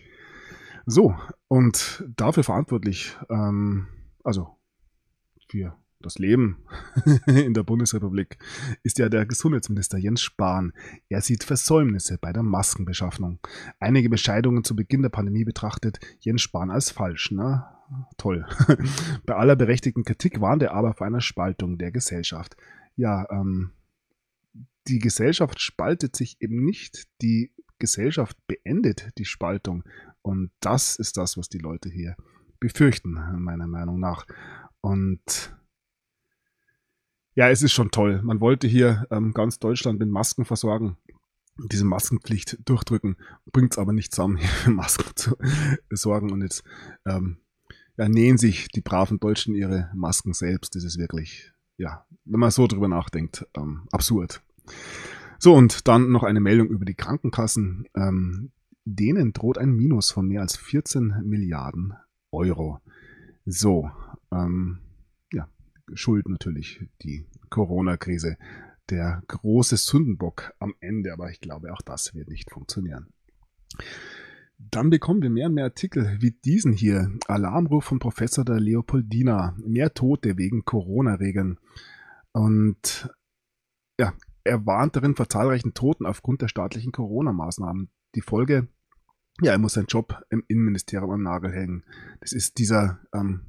So, und dafür verantwortlich, also für das Leben in der Bundesrepublik, ist ja der Gesundheitsminister Jens Spahn. Er sieht Versäumnisse bei der Maskenbeschaffung. Einige Bescheidungen zu Beginn der Pandemie betrachtet Jens Spahn als falsch. Na, toll. Bei aller berechtigten Kritik warnt er aber vor einer Spaltung der Gesellschaft. Ja, die Gesellschaft spaltet sich eben nicht. Die Gesellschaft beendet die Spaltung. Und das ist das, was die Leute hier befürchten, meiner Meinung nach. Und ja, es ist schon toll. Man wollte hier ganz Deutschland mit Masken versorgen, diese Maskenpflicht durchdrücken, bringt es aber nicht zusammen, hier für Masken zu sorgen. Und jetzt ja, nähen sich die braven Deutschen ihre Masken selbst. Das ist wirklich, ja, wenn man so drüber nachdenkt, absurd. So, und dann noch eine Meldung über die Krankenkassen. Denen droht ein Minus von mehr als 14 Milliarden Euro. So, ja, schuld natürlich die Corona-Krise. Der große Sündenbock am Ende, aber ich glaube, auch das wird nicht funktionieren. Dann bekommen wir mehr und mehr Artikel wie diesen hier. Alarmruf von Professor der Leopoldina. Mehr Tote wegen Corona-Regeln. Und ja, er warnt darin vor zahlreichen Toten aufgrund der staatlichen Corona-Maßnahmen. Die Folge, ja, er muss seinen Job im Innenministerium am Nagel hängen. Das ist dieser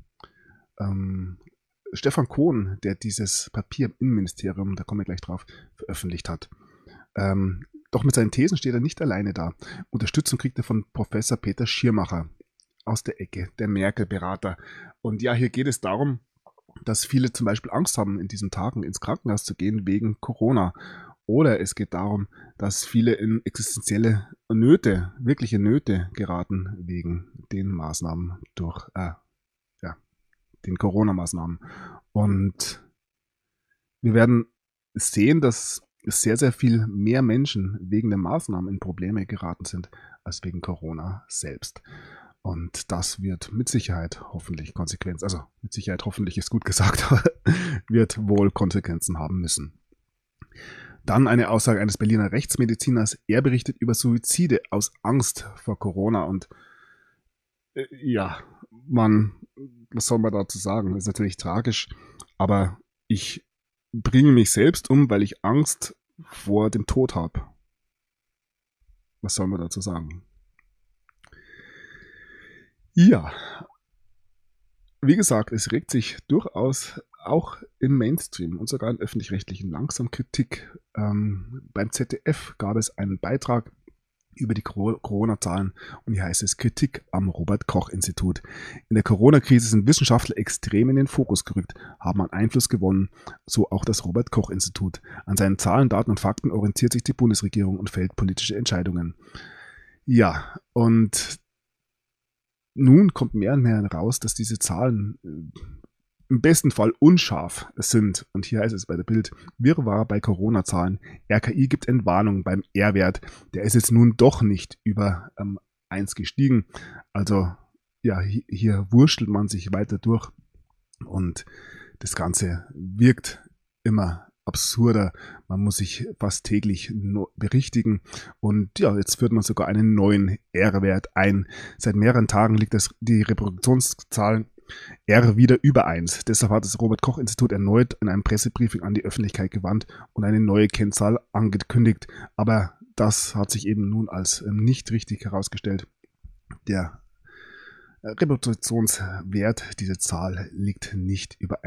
Stefan Kohn, der dieses Papier im Innenministerium, da kommen wir gleich drauf, veröffentlicht hat. Doch mit seinen Thesen steht er nicht alleine da. Unterstützung kriegt er von Professor Peter Schirmacher aus der Ecke, der Merkel-Berater. Und ja, hier geht es darum, dass viele zum Beispiel Angst haben, in diesen Tagen ins Krankenhaus zu gehen wegen Corona. Oder es geht darum, dass viele in existenzielle Nöte, wirkliche Nöte geraten wegen den Maßnahmen durch den Corona-Maßnahmen. Und wir werden sehen, dass sehr, sehr viel mehr Menschen wegen der Maßnahmen in Probleme geraten sind, als wegen Corona selbst. Und das wird mit Sicherheit hoffentlich Konsequenzen, also mit Sicherheit hoffentlich ist gut gesagt, aber wird wohl Konsequenzen haben müssen. Dann eine Aussage eines Berliner Rechtsmediziners. Er berichtet über Suizide aus Angst vor Corona. Und ja, was soll man dazu sagen? Das ist natürlich tragisch, aber ich bringe mich selbst um, weil ich Angst vor dem Tod habe. Was soll man dazu sagen? Ja, wie gesagt, es regt sich durchaus auch im Mainstream und sogar im Öffentlich-Rechtlichen langsam Kritik. Beim ZDF gab es einen Beitrag über die Corona-Zahlen und hier heißt es Kritik am Robert-Koch-Institut. In der Corona-Krise sind Wissenschaftler extrem in den Fokus gerückt, haben an Einfluss gewonnen, so auch das Robert-Koch-Institut. An seinen Zahlen, Daten und Fakten orientiert sich die Bundesregierung und fällt politische Entscheidungen. Ja, und nun kommt mehr und mehr raus, dass diese Zahlen im besten Fall unscharf sind. Und hier heißt es bei der Bild, Wirrwarr bei Corona-Zahlen. RKI gibt Entwarnung beim R-Wert. Der ist jetzt nun doch nicht über 1 gestiegen. Also ja, hier wurschtelt man sich weiter durch. Und das Ganze wirkt immer absurder. Man muss sich fast täglich berichtigen. Und ja, jetzt führt man sogar einen neuen R-Wert ein. Seit mehreren Tagen liegt die Reproduktionszahl R wieder über 1. Deshalb hat das Robert-Koch-Institut erneut in einem Pressebriefing an die Öffentlichkeit gewandt und eine neue Kennzahl angekündigt. Aber das hat sich eben nun als nicht richtig herausgestellt. Der Reproduktionswert, diese Zahl, liegt nicht über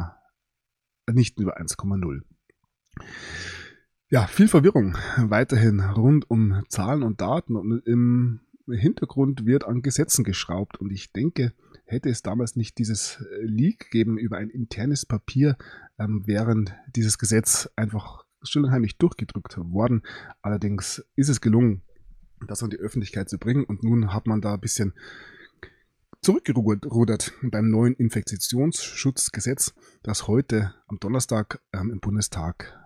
1,0. Ja, viel Verwirrung weiterhin rund um Zahlen und Daten und im Hintergrund wird an Gesetzen geschraubt und ich denke, hätte es damals nicht dieses Leak gegeben über ein internes Papier, während dieses Gesetz einfach still und heimlich durchgedrückt worden. Allerdings ist es gelungen, das an die Öffentlichkeit zu bringen und nun hat man da ein bisschen zurückgerudert beim neuen Infektionsschutzgesetz, das heute am Donnerstag im Bundestag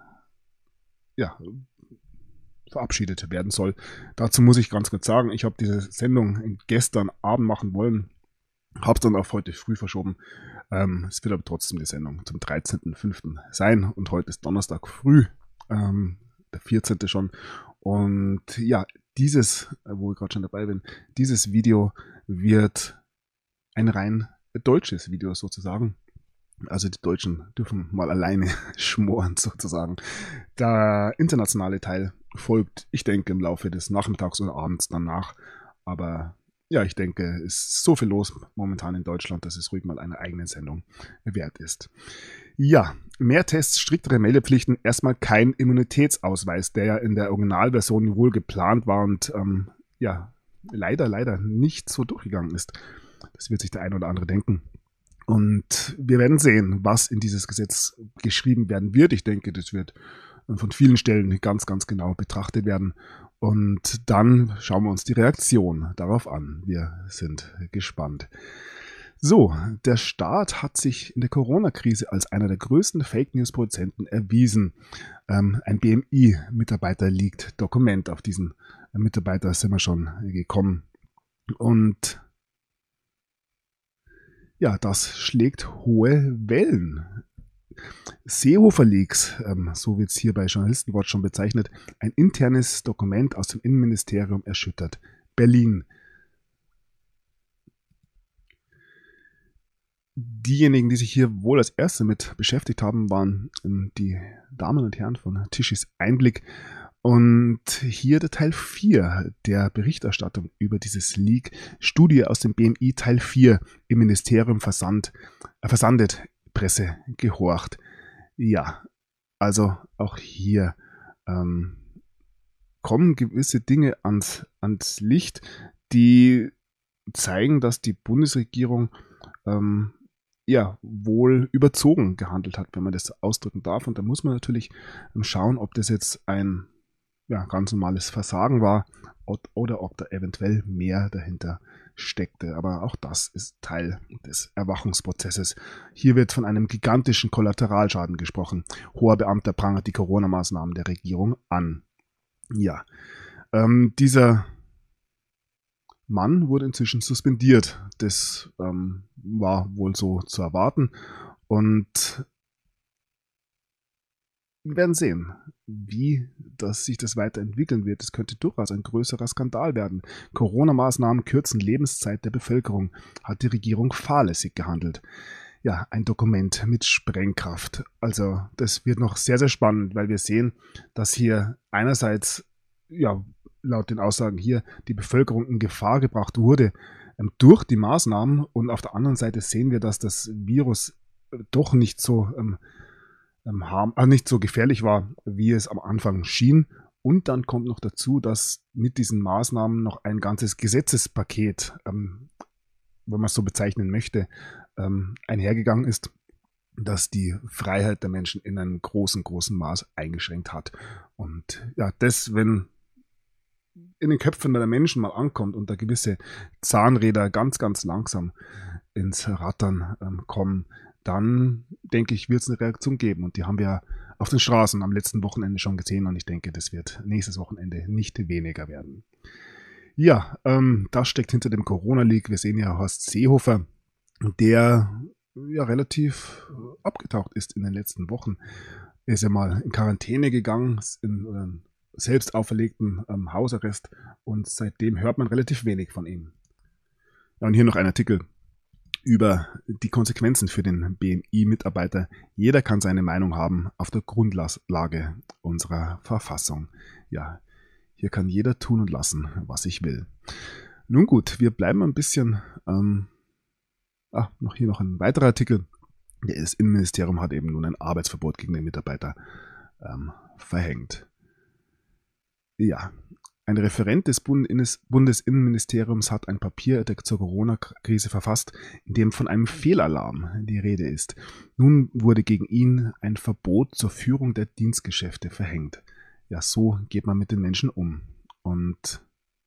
verabschiedet werden soll. Dazu muss ich ganz kurz sagen, ich habe diese Sendung gestern Abend machen wollen, habe es dann auf heute früh verschoben. Es wird aber trotzdem die Sendung zum 13.05. sein und heute ist Donnerstag früh, der 14. schon. Und ja, dieses, wo ich gerade schon dabei bin, dieses Video wird ein rein deutsches Video sozusagen. Also die Deutschen dürfen mal alleine schmoren sozusagen. Der internationale Teil folgt, ich denke, im Laufe des Nachmittags oder abends danach. Aber ja, ich denke, es ist so viel los momentan in Deutschland, dass es ruhig mal eine eigene Sendung wert ist. Ja, mehr Tests, striktere Meldepflichten, erstmal kein Immunitätsausweis, der ja in der Originalversion wohl geplant war und leider nicht so durchgegangen ist. Das wird sich der ein oder andere denken. Und wir werden sehen, was in dieses Gesetz geschrieben werden wird. Ich denke, das wird von vielen Stellen ganz, ganz genau betrachtet werden. Und dann schauen wir uns die Reaktion darauf an. Wir sind gespannt. So, der Staat hat sich in der Corona-Krise als einer der größten Fake-News-Produzenten erwiesen. Ein BMI-Mitarbeiter liegt Dokument. Auf diesen Mitarbeiter sind wir schon gekommen. Und ja, das schlägt hohe Wellen. Seehofer Leaks, so wird es hier bei Journalistenwatch schon bezeichnet, ein internes Dokument aus dem Innenministerium erschüttert. Berlin. Diejenigen, die sich hier wohl als Erste mit beschäftigt haben, waren die Damen und Herren von Tischis Einblick. Und hier der Teil 4 der Berichterstattung über dieses Leak. Studie aus dem BMI Teil 4 im Ministerium versandet, Presse gehorcht. Ja, also auch hier kommen gewisse Dinge ans Licht, die zeigen, dass die Bundesregierung wohl überzogen gehandelt hat, wenn man das ausdrücken darf. Und da muss man natürlich schauen, ob das jetzt ein ganz normales Versagen war oder ob da eventuell mehr dahinter steckte. Aber auch das ist Teil des Erwachungsprozesses. Hier wird von einem gigantischen Kollateralschaden gesprochen. Hoher Beamter prangert die Corona-Maßnahmen der Regierung an. Ja, dieser Mann wurde inzwischen suspendiert. Das war wohl so zu erwarten. Und wir werden sehen, wie sich das weiterentwickeln wird. Es könnte durchaus ein größerer Skandal werden. Corona-Maßnahmen kürzen Lebenszeit der Bevölkerung. Hat die Regierung fahrlässig gehandelt? Ja, ein Dokument mit Sprengkraft. Also das wird noch sehr, sehr spannend, weil wir sehen, dass hier einerseits, laut den Aussagen hier, die Bevölkerung in Gefahr gebracht wurde durch die Maßnahmen und auf der anderen Seite sehen wir, dass das Virus doch nicht so nicht so gefährlich war, wie es am Anfang schien Und dann kommt noch dazu, dass mit diesen Maßnahmen noch ein ganzes Gesetzespaket, wenn man es so bezeichnen möchte, einhergegangen ist, das die Freiheit der Menschen in einem großen, großen Maß eingeschränkt hat. Und ja, das, wenn in den Köpfen der Menschen mal ankommt und da gewisse Zahnräder ganz, ganz langsam ins Rattern kommen, dann denke ich, wird es eine Reaktion geben. Und die haben wir auf den Straßen am letzten Wochenende schon gesehen und ich denke, das wird nächstes Wochenende nicht weniger werden. Ja, das steckt hinter dem Corona-Leak. Wir sehen ja Horst Seehofer, der ja relativ abgetaucht ist in den letzten Wochen. Er ist ja mal in Quarantäne gegangen, in selbst auferlegten Hausarrest und seitdem hört man relativ wenig von ihm. Ja, und hier noch ein Artikel über die Konsequenzen für den BMI-Mitarbeiter. Jeder kann seine Meinung haben auf der Grundlage unserer Verfassung. Ja, hier kann jeder tun und lassen, was ich will. Nun gut, wir bleiben ein bisschen... noch ein weiterer Artikel. Das Innenministerium hat eben nun ein Arbeitsverbot gegen den Mitarbeiter verhängt. Ja, ein Referent des Bundesinnenministeriums hat ein Papier zur Corona-Krise verfasst, in dem von einem Fehlalarm die Rede ist. Nun wurde gegen ihn ein Verbot zur Führung der Dienstgeschäfte verhängt. Ja, so geht man mit den Menschen um. Und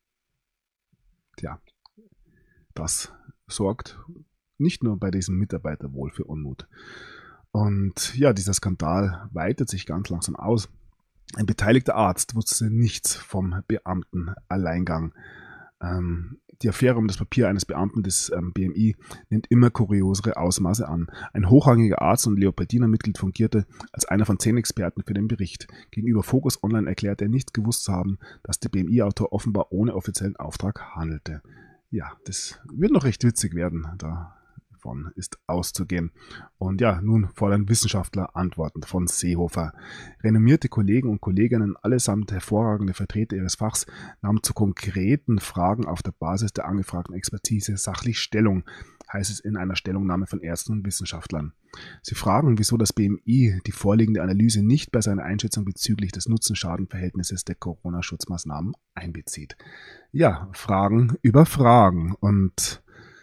ja, das sorgt nicht nur bei diesem Mitarbeiter wohl für Unmut. Und ja, dieser Skandal weitet sich ganz langsam aus. Ein beteiligter Arzt wusste nichts vom Beamtenalleingang. Die Affäre um das Papier eines Beamten des BMI nimmt immer kuriosere Ausmaße an. Ein hochrangiger Arzt und Leopoldina-Mitglied fungierte als einer von 10 Experten für den Bericht. Gegenüber Focus Online erklärte er nicht gewusst zu haben, dass der BMI-Autor offenbar ohne offiziellen Auftrag handelte. Ja, das wird noch recht witzig werden, davon ist auszugehen. Und ja, nun fordern Wissenschaftler Antworten von Seehofer. Renommierte Kollegen und Kolleginnen, allesamt hervorragende Vertreter ihres Fachs, nahmen zu konkreten Fragen auf der Basis der angefragten Expertise sachlich Stellung, heißt es in einer Stellungnahme von Ärzten und Wissenschaftlern. Sie fragen, wieso das BMI die vorliegende Analyse nicht bei seiner Einschätzung bezüglich des Nutzen-Schaden-Verhältnisses der Corona-Schutzmaßnahmen einbezieht. Ja, Fragen über Fragen und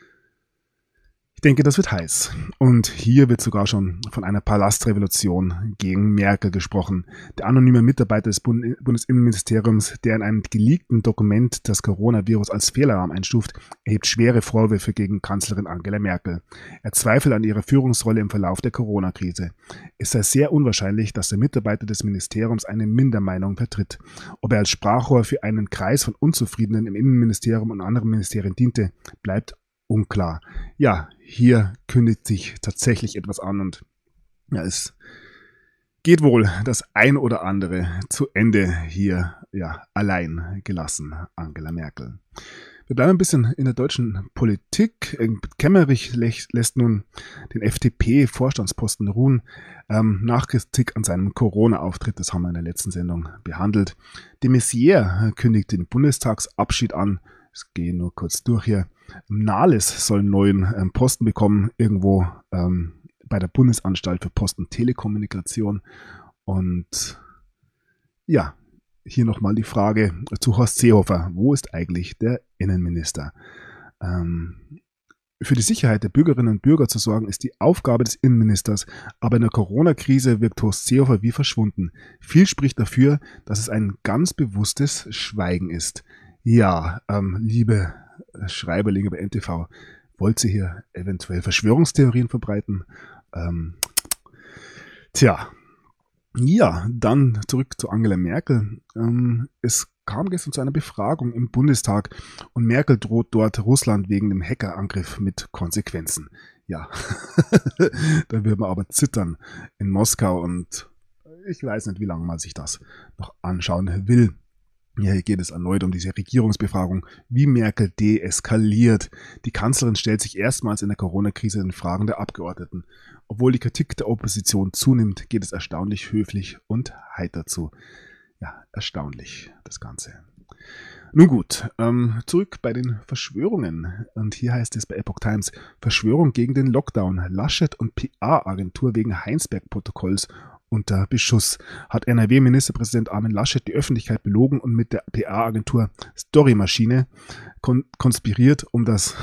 ich denke, das wird heiß. Und hier wird sogar schon von einer Palastrevolution gegen Merkel gesprochen. Der anonyme Mitarbeiter des Bundesinnenministeriums, der in einem geleakten Dokument das Coronavirus als Fehlalarm einstuft, erhebt schwere Vorwürfe gegen Kanzlerin Angela Merkel. Er zweifelt an ihrer Führungsrolle im Verlauf der Corona-Krise. Es sei sehr unwahrscheinlich, dass der Mitarbeiter des Ministeriums eine Mindermeinung vertritt. Ob er als Sprachrohr für einen Kreis von Unzufriedenen im Innenministerium und anderen Ministerien diente, bleibt unklar. Ja, hier kündigt sich tatsächlich etwas an und ja, es geht wohl das ein oder andere zu Ende hier, ja, allein gelassen, Angela Merkel. Wir bleiben ein bisschen in der deutschen Politik. Kemmerich lässt nun den FDP-Vorstandsposten ruhen, nach Kritik an seinem Corona-Auftritt. Das haben wir in der letzten Sendung behandelt. De Maizière kündigt den Bundestagsabschied an. Ich gehe nur kurz durch hier. Nahles soll einen neuen Posten bekommen, irgendwo bei der Bundesanstalt für Post- und Telekommunikation. Und ja, hier nochmal die Frage zu Horst Seehofer. Wo ist eigentlich der Innenminister? Für die Sicherheit der Bürgerinnen und Bürger zu sorgen, ist die Aufgabe des Innenministers. Aber in der Corona-Krise wirkt Horst Seehofer wie verschwunden. Viel spricht dafür, dass es ein ganz bewusstes Schweigen ist. Ja, liebe Schreiberlinge bei NTV, wollt ihr hier eventuell Verschwörungstheorien verbreiten? Ja, dann zurück zu Angela Merkel. Es kam gestern zu einer Befragung im Bundestag und Merkel droht dort Russland wegen dem Hackerangriff mit Konsequenzen. Ja, da wird man aber zittern in Moskau und ich weiß nicht, wie lange man sich das noch anschauen will. Ja, hier geht es erneut um diese Regierungsbefragung, wie Merkel deeskaliert. Die Kanzlerin stellt sich erstmals in der Corona-Krise den Fragen der Abgeordneten. Obwohl die Kritik der Opposition zunimmt, geht es erstaunlich höflich und heiter zu. Ja, erstaunlich, das Ganze. Nun gut, zurück bei den Verschwörungen. Und hier heißt es bei Epoch Times, Verschwörung gegen den Lockdown. Laschet und PR-Agentur wegen Heinsberg-Protokolls unter Beschuss. Hat NRW-Ministerpräsident Armin Laschet die Öffentlichkeit belogen und mit der PR-Agentur Storymaschine konspiriert, um das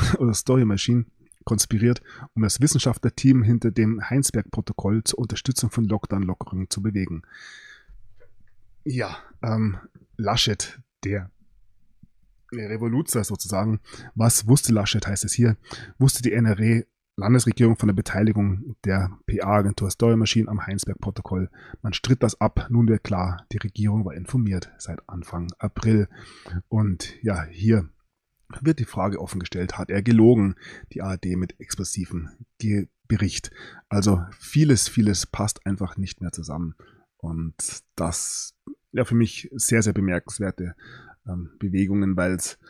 Wissenschaftlerteam hinter dem Heinsberg-Protokoll zur Unterstützung von Lockdown-Lockerungen zu bewegen. Ja, Laschet, der Revoluzer sozusagen. Was wusste Laschet, heißt es hier, wusste die NRW-Landesregierung von der Beteiligung der PR-Agentur Storymaschine am Heinsberg-Protokoll. Man stritt das ab, nun wird klar, die Regierung war informiert seit Anfang April. Und ja, hier wird die Frage offen gestellt, hat er gelogen, die ARD mit explosivem Bericht. Also vieles passt einfach nicht mehr zusammen. Und das ja für mich sehr, sehr bemerkenswerte Bewegungen, weil es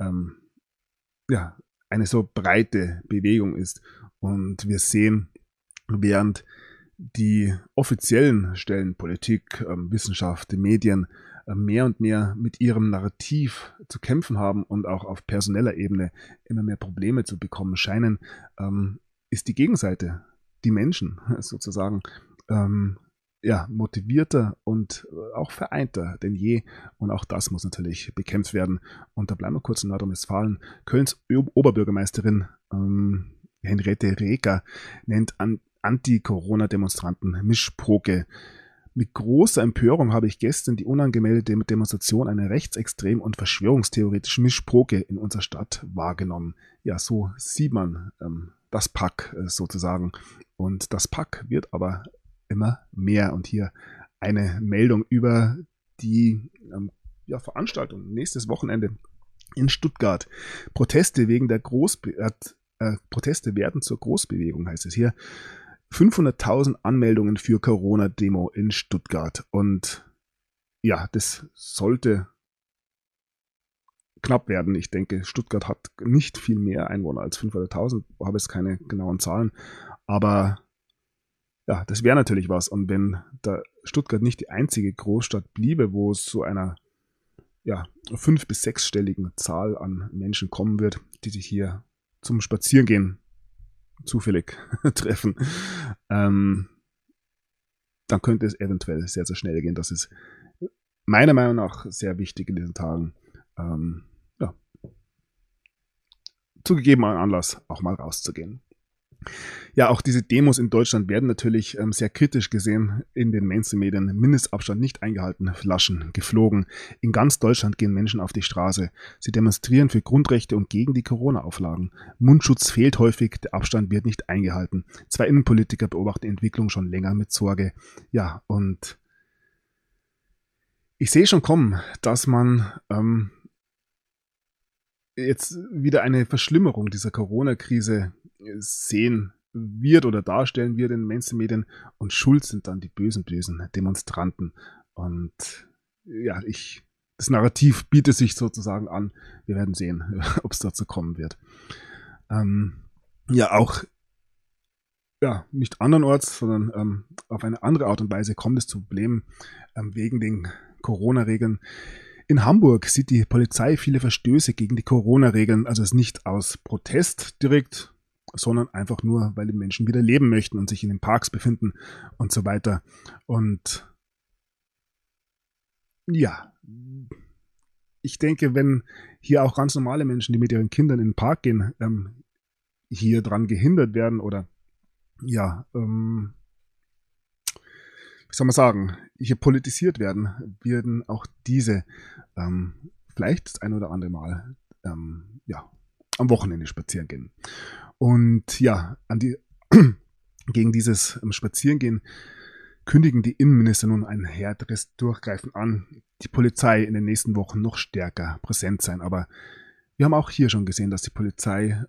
ja eine so breite Bewegung ist. Und wir sehen, während die offiziellen Stellen, Politik, Wissenschaft, die Medien, mehr und mehr mit ihrem Narrativ zu kämpfen haben und auch auf personeller Ebene immer mehr Probleme zu bekommen scheinen, ist die Gegenseite, die Menschen sozusagen, ja, motivierter und auch vereinter denn je. Und auch das muss natürlich bekämpft werden. Und da bleiben wir kurz in Nordrhein-Westfalen. Kölns Oberbürgermeisterin Henriette Reker nennt Anti-Corona-Demonstranten Mischpoke. Mit großer Empörung habe ich gestern die unangemeldete Demonstration einer rechtsextremen und verschwörungstheoretischen Mischpoke in unserer Stadt wahrgenommen. Ja, so sieht man das Pack sozusagen. Und das Pack wird aber immer mehr. Und hier eine Meldung über die Veranstaltung nächstes Wochenende in Stuttgart. Proteste werden zur Großbewegung, heißt es hier. 500.000 Anmeldungen für Corona-Demo in Stuttgart. Und ja, das sollte knapp werden. Ich denke, Stuttgart hat nicht viel mehr Einwohner als 500.000. Habe jetzt keine genauen Zahlen. Aber ja, das wäre natürlich was. Und wenn da Stuttgart nicht die einzige Großstadt bliebe, wo es zu einer 5- bis 6-stelligen Zahl an Menschen kommen wird, die sich hier zum Spazierengehen zufällig treffen, dann könnte es eventuell sehr, sehr schnell gehen. Das ist meiner Meinung nach sehr wichtig in diesen Tagen. Zu gegebenem Anlass auch mal rauszugehen. Ja, auch diese Demos in Deutschland werden natürlich sehr kritisch gesehen in den Mainstream-Medien. Mindestabstand nicht eingehalten, Flaschen geflogen. In ganz Deutschland gehen Menschen auf die Straße. Sie demonstrieren für Grundrechte und gegen die Corona-Auflagen. Mundschutz fehlt häufig, der Abstand wird nicht eingehalten. 2 Innenpolitiker beobachten die Entwicklung schon länger mit Sorge. Ja, und ich sehe schon kommen, dass man jetzt wieder eine Verschlimmerung dieser Corona-Krise sehen wird oder darstellen wird in den Mainstream-Medien, und schuld sind dann die bösen Demonstranten. Und ja, das Narrativ bietet sich sozusagen an. Wir werden sehen, ob es dazu kommen wird. Nicht andernorts, sondern auf eine andere Art und Weise kommt es zu Problemen wegen den Corona-Regeln. In Hamburg sieht die Polizei viele Verstöße gegen die Corona-Regeln, also es nicht aus Protest direkt, sondern einfach nur, weil die Menschen wieder leben möchten und sich in den Parks befinden und so weiter. Und ja, ich denke, wenn hier auch ganz normale Menschen, die mit ihren Kindern in den Park gehen, hier dran gehindert werden oder wie soll man sagen, hier politisiert werden, werden auch diese vielleicht das ein oder andere Mal am Wochenende spazieren gehen. Und ja, gegen dieses Spazierengehen kündigen die Innenminister nun ein härteres Durchgreifen an. Die Polizei in den nächsten Wochen noch stärker präsent sein. Aber wir haben auch hier schon gesehen, dass die Polizei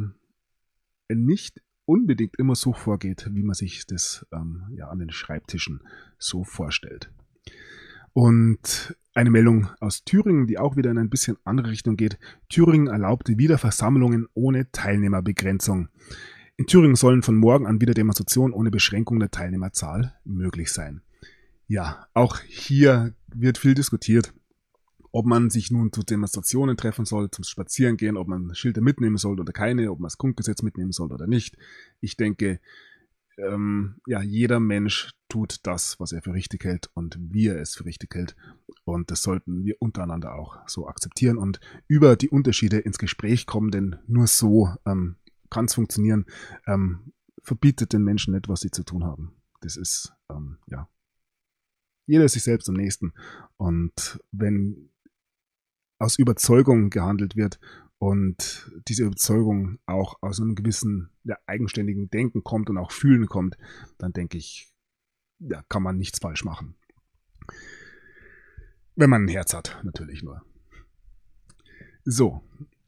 nicht unbedingt immer so vorgeht, wie man sich das an den Schreibtischen so vorstellt. Und eine Meldung aus Thüringen, die auch wieder in ein bisschen andere Richtung geht. Thüringen erlaubte wieder Versammlungen ohne Teilnehmerbegrenzung. In Thüringen sollen von morgen an wieder Demonstrationen ohne Beschränkung der Teilnehmerzahl möglich sein. Ja, auch hier wird viel diskutiert, ob man sich nun zu Demonstrationen treffen soll, zum Spazierengehen, ob man Schilder mitnehmen soll oder keine, ob man das Grundgesetz mitnehmen soll oder nicht. Ich denke, ja, jeder Mensch tut das, was er für richtig hält und wie er es für richtig hält. Und das sollten wir untereinander auch so akzeptieren und über die Unterschiede ins Gespräch kommen, denn nur so kann es funktionieren. Verbietet den Menschen nicht, was sie zu tun haben. Das ist, ja, jeder ist sich selbst am nächsten. Und wenn aus Überzeugung gehandelt wird und diese Überzeugung auch aus einem gewissen eigenständigen Denken kommt und auch Fühlen kommt, dann denke ich, ja, kann man nichts falsch machen. Wenn man ein Herz hat, natürlich nur. So.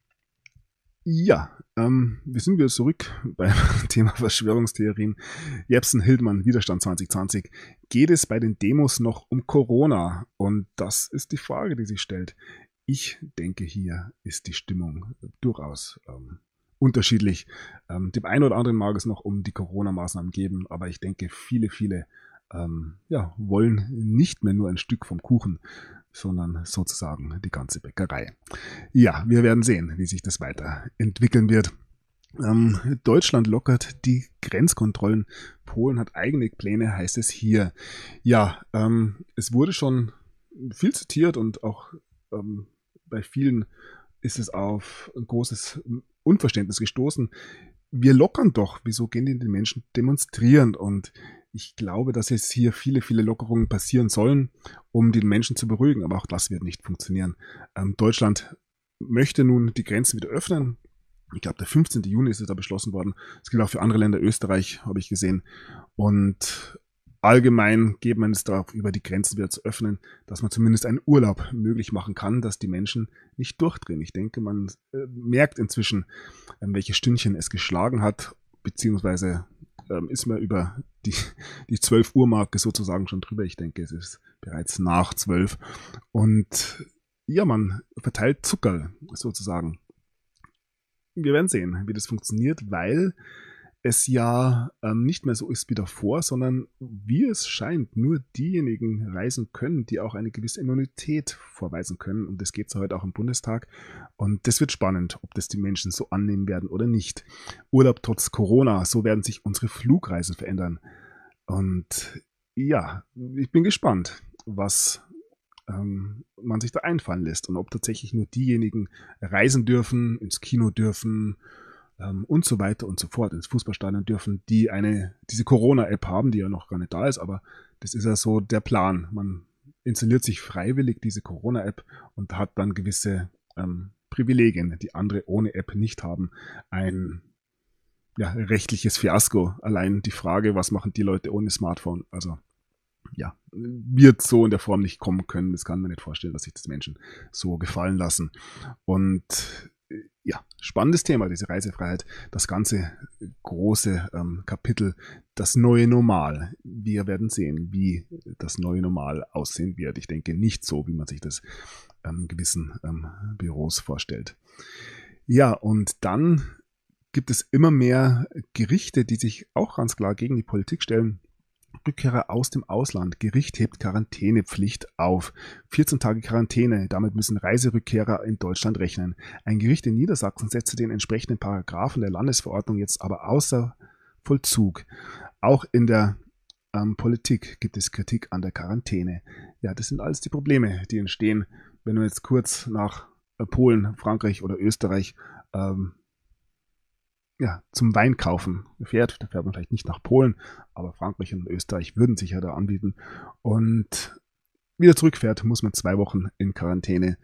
Ja, wir sind wieder zurück beim Thema Verschwörungstheorien. Jepsen Hildmann, Widerstand 2020. Geht es bei den Demos noch um Corona? Und das ist die Frage, die sich stellt. Ich denke, hier ist die Stimmung durchaus unterschiedlich. Dem einen oder anderen mag es noch um die Corona-Maßnahmen geben, aber ich denke, viele wollen nicht mehr nur ein Stück vom Kuchen, sondern sozusagen die ganze Bäckerei. Ja, wir werden sehen, wie sich das weiterentwickeln wird. Deutschland lockert die Grenzkontrollen. Polen hat eigene Pläne, heißt es hier. Ja, es wurde schon viel zitiert und auch bei vielen ist es auf ein großes Unverständnis gestoßen. Wir lockern doch, wieso gehen die Menschen demonstrieren? Und ich glaube, dass jetzt hier viele Lockerungen passieren sollen, um die Menschen zu beruhigen, aber auch das wird nicht funktionieren. Deutschland möchte nun die Grenzen wieder öffnen. Ich glaube, der 15. Juni ist es da beschlossen worden. Das gilt auch für andere Länder, Österreich habe ich gesehen. Und allgemein geht man es darauf über, die Grenzen wieder zu öffnen, dass man zumindest einen Urlaub möglich machen kann, dass die Menschen nicht durchdrehen. Ich denke, man merkt inzwischen, welche Stündchen es geschlagen hat, beziehungsweise ist man über die 12 Uhr Marke sozusagen schon drüber. Ich denke, es ist bereits nach 12. Und ja, man verteilt Zucker sozusagen. Wir werden sehen, wie das funktioniert, weil es ja nicht mehr so ist wie davor, sondern wie es scheint, nur diejenigen reisen können, die auch eine gewisse Immunität vorweisen können. Und das geht so heute auch im Bundestag. Und das wird spannend, ob das die Menschen so annehmen werden oder nicht. Urlaub trotz Corona, so werden sich unsere Flugreisen verändern. Und ja, ich bin gespannt, was man sich da einfallen lässt und ob tatsächlich nur diejenigen reisen dürfen, ins Kino dürfen, und so weiter und so fort, ins Fußballstadion dürfen, die diese Corona-App haben, die ja noch gar nicht da ist, aber das ist ja so der Plan. Man installiert sich freiwillig diese Corona-App und hat dann gewisse Privilegien, die andere ohne App nicht haben. Ein rechtliches Fiasko. Allein die Frage, was machen die Leute ohne Smartphone? Also ja, wird so in der Form nicht kommen können. Das kann man nicht vorstellen, dass sich das Menschen so gefallen lassen. Und ja, spannendes Thema, diese Reisefreiheit. Das ganze große Kapitel, das neue Normal. Wir werden sehen, wie das neue Normal aussehen wird. Ich denke nicht so, wie man sich das in gewissen Büros vorstellt. Ja, und dann gibt es immer mehr Gerichte, die sich auch ganz klar gegen die Politik stellen. Rückkehrer aus dem Ausland. Gericht hebt Quarantänepflicht auf. 14 Tage Quarantäne. Damit müssen Reiserückkehrer in Deutschland rechnen. Ein Gericht in Niedersachsen setzte den entsprechenden Paragraphen der Landesverordnung jetzt aber außer Vollzug. Auch in der Politik gibt es Kritik an der Quarantäne. Ja, das sind alles die Probleme, die entstehen, wenn wir jetzt kurz nach Polen, Frankreich oder Österreich zum Wein kaufen fährt. Da fährt man vielleicht nicht nach Polen, aber Frankreich und Österreich würden sich ja da anbieten. Und wieder zurückfährt, muss man 2 Wochen in Quarantäne.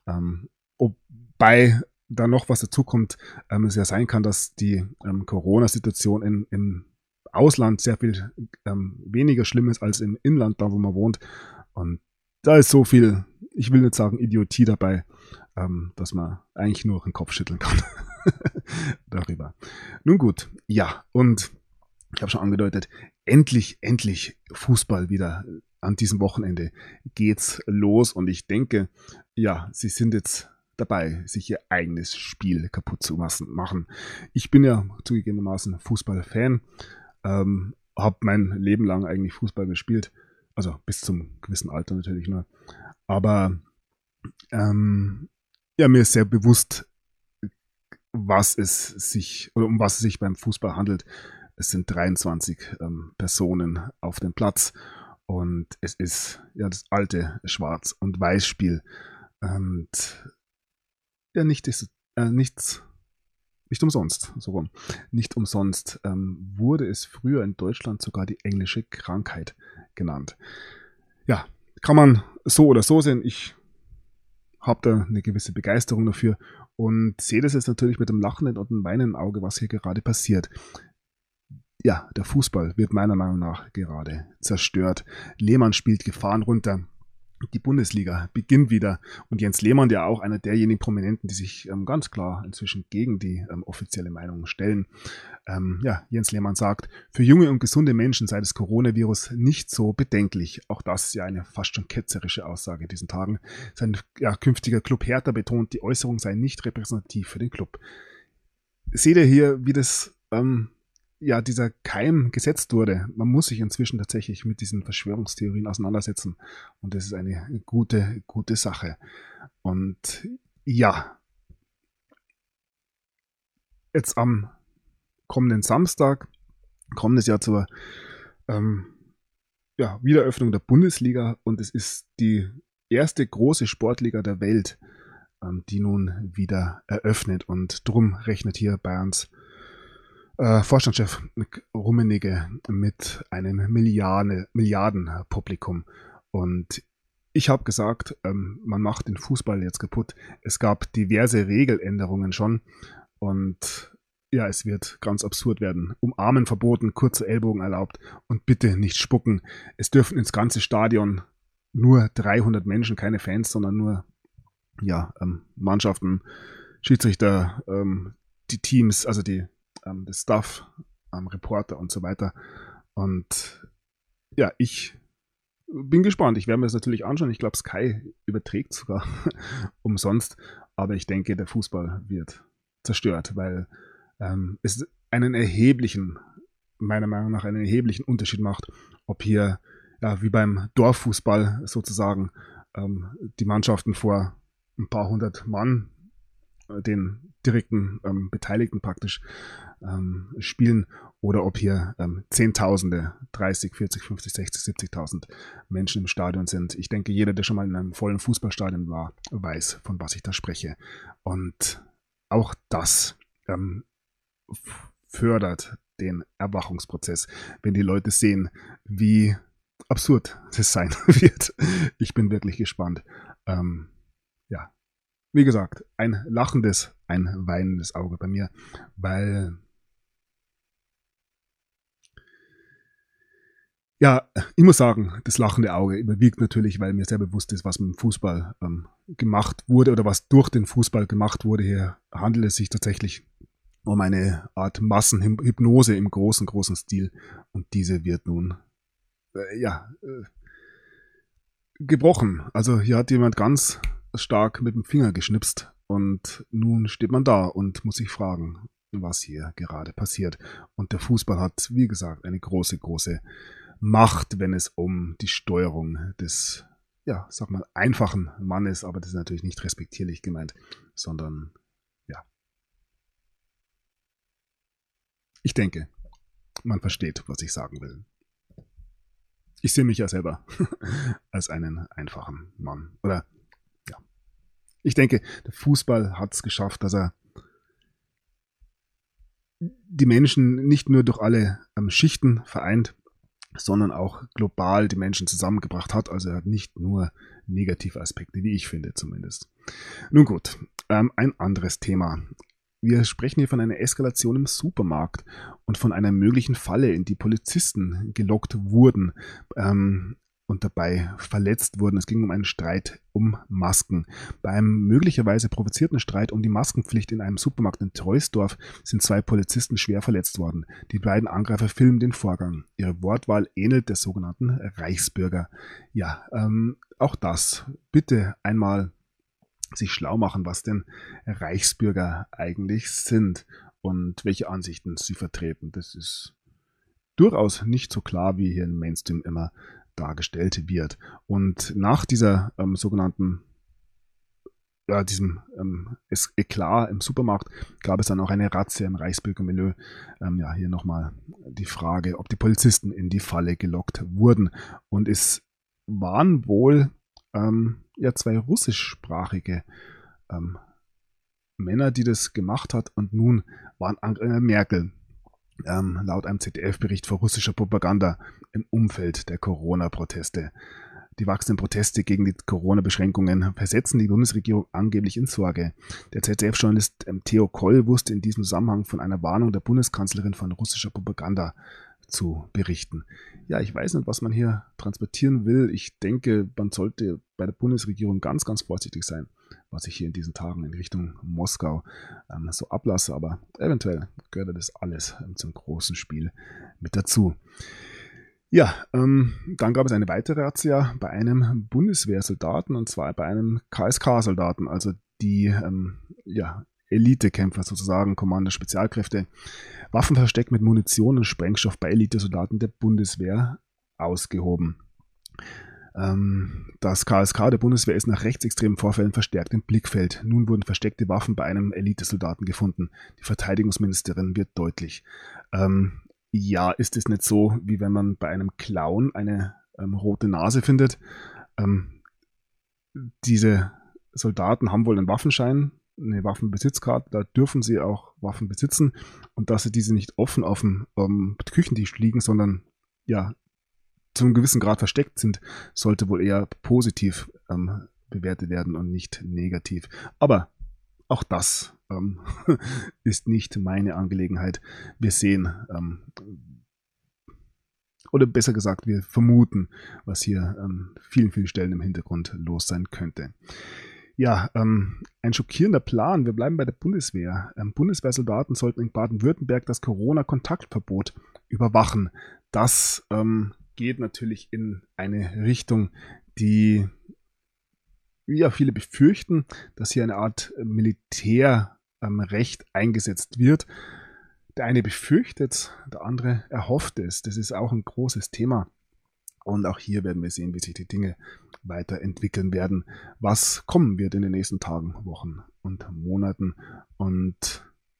Wobei da noch was dazukommt, es ja sein kann, dass die Corona-Situation im Ausland sehr viel weniger schlimm ist als im Inland, da wo man wohnt. Und da ist so viel, ich will nicht sagen Idiotie dabei, dass man eigentlich nur den Kopf schütteln kann. Darüber. Nun gut, ja, und ich habe schon angedeutet, endlich Fußball wieder. An diesem Wochenende geht's los und ich denke, ja, sie sind jetzt dabei, sich ihr eigenes Spiel kaputt zu machen. Ich bin ja zugegebenermaßen Fußballfan, habe mein Leben lang eigentlich Fußball gespielt, also bis zum gewissen Alter natürlich nur, aber mir ist sehr bewusst, um was es sich beim Fußball handelt. Es sind 23 Personen auf dem Platz und es ist ja das alte Schwarz- und Weiß-Spiel. Und ja, nicht umsonst, so rum. Nicht umsonst wurde es früher in Deutschland sogar die englische Krankheit genannt. Ja, kann man so oder so sehen. Ich habe da eine gewisse Begeisterung dafür und sehe das jetzt natürlich mit einem lachenden und einem weinenden Auge, was hier gerade passiert. Ja, der Fußball wird meiner Meinung nach gerade zerstört. Lehmann spielt Gefahren runter. Die Bundesliga beginnt wieder und Jens Lehmann, der auch einer derjenigen Prominenten, die sich ganz klar inzwischen gegen die offizielle Meinung stellen. Ja, Jens Lehmann sagt, für junge und gesunde Menschen sei das Coronavirus nicht so bedenklich. Auch das ist ja eine fast schon ketzerische Aussage in diesen Tagen. Sein künftiger Club Hertha betont, die Äußerung sei nicht repräsentativ für den Club. Seht ihr hier, wie das dieser Keim gesetzt wurde. Man muss sich inzwischen tatsächlich mit diesen Verschwörungstheorien auseinandersetzen. Und das ist eine gute Sache. Und ja, jetzt am kommenden Samstag kommt es ja zur Wiedereröffnung der Bundesliga und es ist die erste große Sportliga der Welt, die nun wieder eröffnet. Und drum rechnet hier Bayerns Vorstandschef Rummenigge mit einem Milliardenpublikum. Und ich habe gesagt, man macht den Fußball jetzt kaputt. Es gab diverse Regeländerungen schon und ja, es wird ganz absurd werden. Umarmen verboten, kurze Ellbogen erlaubt und bitte nicht spucken. Es dürfen ins ganze Stadion nur 300 Menschen, keine Fans, sondern nur Mannschaften, Schiedsrichter, die Teams, also das Staff, Reporter und so weiter. Und ja, ich bin gespannt. Ich werde mir das natürlich anschauen. Ich glaube, Sky überträgt sogar umsonst. Aber ich denke, der Fußball wird zerstört, weil es meiner Meinung nach einen erheblichen Unterschied macht, ob hier, wie beim Dorffußball sozusagen, die Mannschaften vor ein paar hundert Mann, den direkten Beteiligten praktisch spielen oder ob hier Zehntausende, 30, 40, 50, 60, 70.000 Menschen im Stadion sind. Ich denke, jeder, der schon mal in einem vollen Fußballstadion war, weiß, von was ich da spreche. Und auch das fördert den Erwachungsprozess, wenn die Leute sehen, wie absurd das sein wird. Ich bin wirklich gespannt. Wie gesagt, ein lachendes, ein weinendes Auge bei mir, weil ich muss sagen, das lachende Auge überwiegt natürlich, weil mir sehr bewusst ist, was mit dem Fußball gemacht wurde oder was durch den Fußball gemacht wurde. Hier handelt es sich tatsächlich um eine Art Massenhypnose im großen Stil und diese wird nun gebrochen. Also hier hat jemand ganz stark mit dem Finger geschnipst und nun steht man da und muss sich fragen, was hier gerade passiert. Und der Fußball hat, wie gesagt, eine große Macht, wenn es um die Steuerung des, einfachen Mannes, aber das ist natürlich nicht respektierlich gemeint, sondern ich denke, man versteht, was ich sagen will. Ich sehe mich ja selber als einen einfachen Mann. Oder ich denke, der Fußball hat es geschafft, dass er die Menschen nicht nur durch alle Schichten vereint, sondern auch global die Menschen zusammengebracht hat. Also er hat nicht nur negative Aspekte, wie ich finde zumindest. Nun gut, ein anderes Thema. Wir sprechen hier von einer Eskalation im Supermarkt und von einer möglichen Falle, in die Polizisten gelockt wurden und dabei verletzt wurden. Es ging um einen Streit um Masken. Bei einem möglicherweise provozierten Streit um die Maskenpflicht in einem Supermarkt in Troisdorf sind 2 Polizisten schwer verletzt worden. Die beiden Angreifer filmen den Vorgang. Ihre Wortwahl ähnelt der sogenannten Reichsbürger. Ja, auch das. Bitte einmal sich schlau machen, was denn Reichsbürger eigentlich sind und welche Ansichten sie vertreten. Das ist durchaus nicht so klar, wie hier im Mainstream immer dargestellt wird. Und nach dieser sogenannten diesem Eklat im Supermarkt gab es dann auch eine Razzia im Reichsbürgermilieu. Hier nochmal die Frage, ob die Polizisten in die Falle gelockt wurden. Und es waren wohl 2 russischsprachige Männer, die das gemacht hat. Und nun waren Angela Merkel laut einem ZDF-Bericht vor russischer Propaganda im Umfeld der Corona-Proteste. Die wachsenden Proteste gegen die Corona-Beschränkungen versetzen die Bundesregierung angeblich in Sorge. Der ZDF-Journalist Theo Koll wusste in diesem Zusammenhang von einer Warnung der Bundeskanzlerin von russischer Propaganda zu berichten. Ja, ich weiß nicht, was man hier transportieren will. Ich denke, man sollte bei der Bundesregierung ganz, ganz vorsichtig sein, was ich hier in diesen Tagen in Richtung Moskau so ablasse. Aber eventuell gehört das alles zum großen Spiel mit dazu. Ja, dann gab es eine weitere Razzia bei einem Bundeswehrsoldaten, und zwar bei einem KSK-Soldaten, also die Elitekämpfer sozusagen, Kommando Spezialkräfte, Waffen versteckt mit Munition und Sprengstoff bei Elitesoldaten der Bundeswehr ausgehoben. Das KSK der Bundeswehr ist nach rechtsextremen Vorfällen verstärkt im Blickfeld. Nun wurden versteckte Waffen bei einem Elitesoldaten gefunden. Die Verteidigungsministerin wird deutlich. Ist es nicht so, wie wenn man bei einem Clown eine rote Nase findet? Diese Soldaten haben wohl einen Waffenschein, eine Waffenbesitzkarte, da dürfen sie auch Waffen besitzen, und dass sie diese nicht offen auf dem Küchentisch liegen, sondern zu einem gewissen Grad versteckt sind, sollte wohl eher positiv bewertet werden und nicht negativ. Aber auch das ist nicht meine Angelegenheit. Wir sehen, oder besser gesagt, wir vermuten, was hier an vielen, vielen Stellen im Hintergrund los sein könnte. Ja, ein schockierender Plan. Wir bleiben bei der Bundeswehr. Bundeswehrsoldaten sollten in Baden-Württemberg das Corona-Kontaktverbot überwachen. Das geht natürlich in eine Richtung, die viele befürchten, dass hier eine Art Militärrecht eingesetzt wird. Der eine befürchtet, der andere erhofft es. Das ist auch ein großes Thema. Und auch hier werden wir sehen, wie sich die Dinge weiterentwickeln werden. Was kommen wird in den nächsten Tagen, Wochen und Monaten. Und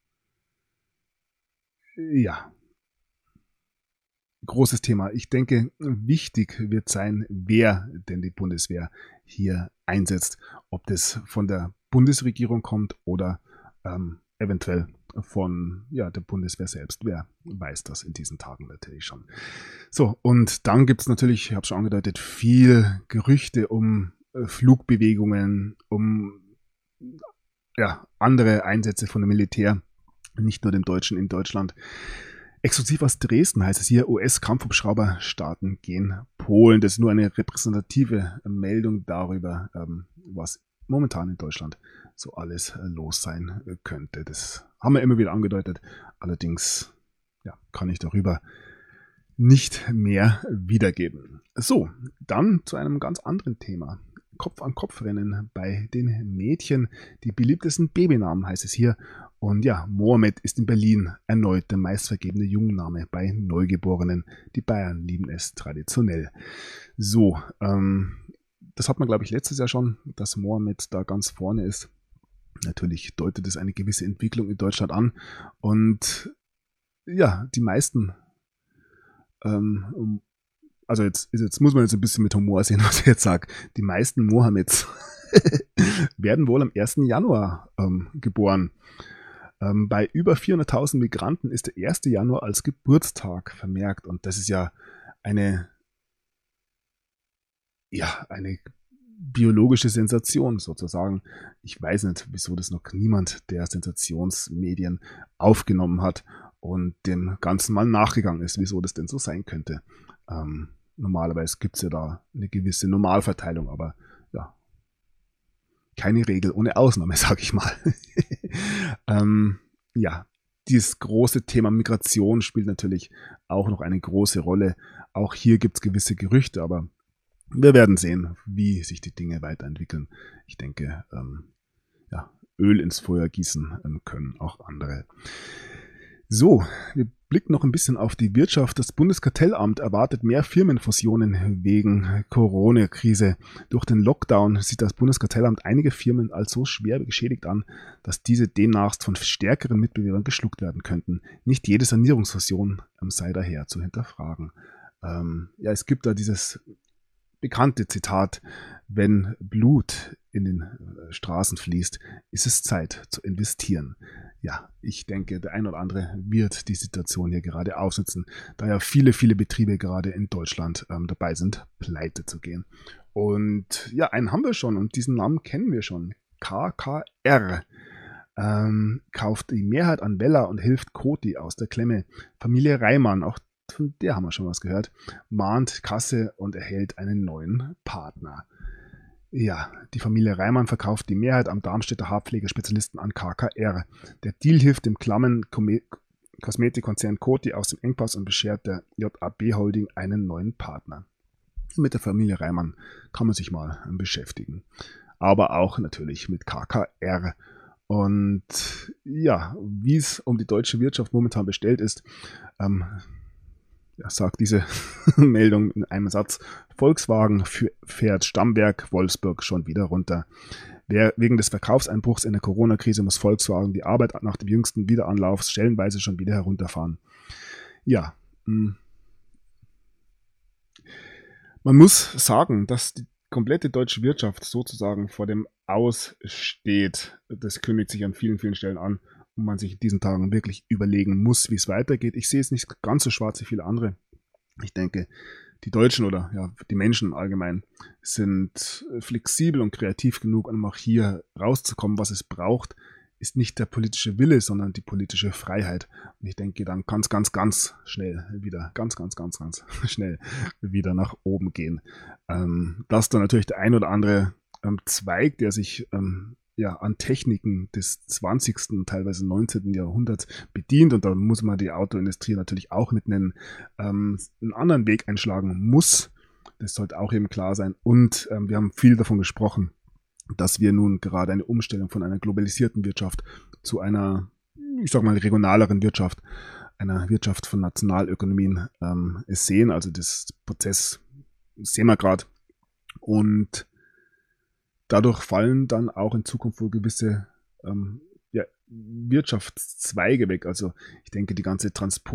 großes Thema. Ich denke, wichtig wird sein, wer denn die Bundeswehr hier einsetzt. Ob das von der Bundesregierung kommt oder eventuell von der Bundeswehr selbst. Wer weiß das in diesen Tagen natürlich schon. So, und dann gibt es natürlich, ich habe es schon angedeutet, viel Gerüchte um Flugbewegungen, um andere Einsätze von dem Militär, nicht nur dem Deutschen in Deutschland. Exklusiv aus Dresden heißt es hier, US-Kampfhubschrauber starten gen Polen. Das ist nur eine repräsentative Meldung darüber, was momentan in Deutschland so alles los sein könnte. Das haben wir immer wieder angedeutet. Allerdings kann ich darüber nicht mehr wiedergeben. So, dann zu einem ganz anderen Thema. Kopf-an-Kopf-Rennen bei den Mädchen. Die beliebtesten Babynamen heißt es hier. Und Mohammed ist in Berlin erneut der meistvergebene Jungenname bei Neugeborenen. Die Bayern lieben es traditionell. So, das hat man, glaube ich, letztes Jahr schon, dass Mohammed da ganz vorne ist. Natürlich deutet es eine gewisse Entwicklung in Deutschland an. Und die meisten, also jetzt muss man jetzt ein bisschen mit Humor sehen, was ich jetzt sage. Die meisten Mohammeds werden wohl am 1. Januar geboren. Bei über 400.000 Migranten ist der 1. Januar als Geburtstag vermerkt. Und das ist ja eine biologische Sensation sozusagen. Ich weiß nicht, wieso das noch niemand der Sensationsmedien aufgenommen hat und dem Ganzen mal nachgegangen ist, wieso das denn so sein könnte. Normalerweise gibt es ja da eine gewisse Normalverteilung, aber keine Regel ohne Ausnahme, sage ich mal. Dieses große Thema Migration spielt natürlich auch noch eine große Rolle. Auch hier gibt es gewisse Gerüchte, aber wir werden sehen, wie sich die Dinge weiterentwickeln. Ich denke, Öl ins Feuer gießen können auch andere. So, wir blicken noch ein bisschen auf die Wirtschaft. Das Bundeskartellamt erwartet mehr Firmenfusionen wegen Corona-Krise. Durch den Lockdown sieht das Bundeskartellamt einige Firmen als so schwer geschädigt an, dass diese demnach von stärkeren Mitbewerbern geschluckt werden könnten. Nicht jede Sanierungsfusion sei daher zu hinterfragen. Es gibt da dieses bekannte Zitat: Wenn Blut in den Straßen fließt, ist es Zeit zu investieren. Ja, ich denke, der ein oder andere wird die Situation hier gerade ausnutzen, da ja viele, viele Betriebe gerade in Deutschland dabei sind, pleite zu gehen. Und ja, einen haben wir schon und diesen Namen kennen wir schon. KKR kauft die Mehrheit an Wella und hilft Coty aus der Klemme. Familie Reimann, auch von der haben wir schon was gehört, mahnt Kasse und erhält einen neuen Partner. Ja, die Familie Reimann verkauft die Mehrheit am Darmstädter Haarpflegespezialisten an KKR. Der Deal hilft dem klammen Kosmetikkonzern Coty aus dem Engpass und beschert der JAB Holding einen neuen Partner. Mit der Familie Reimann kann man sich mal beschäftigen. Aber auch natürlich mit KKR. Und ja, wie es um die deutsche Wirtschaft momentan bestellt ist, sagt diese Meldung in einem Satz: Volkswagen fährt Stammwerk Wolfsburg schon wieder runter. Wegen des Verkaufseinbruchs in der Corona-Krise muss Volkswagen die Arbeit nach dem jüngsten Wiederanlauf stellenweise schon wieder herunterfahren. Ja, man muss sagen, dass die komplette deutsche Wirtschaft sozusagen vor dem Aus steht. Das kündigt sich an vielen, vielen Stellen an und man sich in diesen Tagen wirklich überlegen muss, wie es weitergeht. Ich sehe es nicht ganz so schwarz wie viele andere. Ich denke, die Deutschen oder ja, die Menschen allgemein sind flexibel und kreativ genug, um auch hier rauszukommen. Was es braucht, ist nicht der politische Wille, sondern die politische Freiheit. Und ich denke, dann kann es ganz schnell wieder, ganz schnell wieder nach oben gehen. Dass da natürlich der ein oder andere Zweig, der sich an Techniken des 20., teilweise 19. Jahrhunderts bedient, und da muss man die Autoindustrie natürlich auch mit nennen, einen anderen Weg einschlagen muss. Das sollte auch eben klar sein. Und wir haben viel davon gesprochen, dass wir nun gerade eine Umstellung von einer globalisierten Wirtschaft zu einer, ich sag mal, regionaleren Wirtschaft, einer Wirtschaft von Nationalökonomien sehen. Also das Prozess sehen wir gerade. Und dadurch fallen dann auch in Zukunft wohl gewisse Wirtschaftszweige weg. Also ich denke, die ganze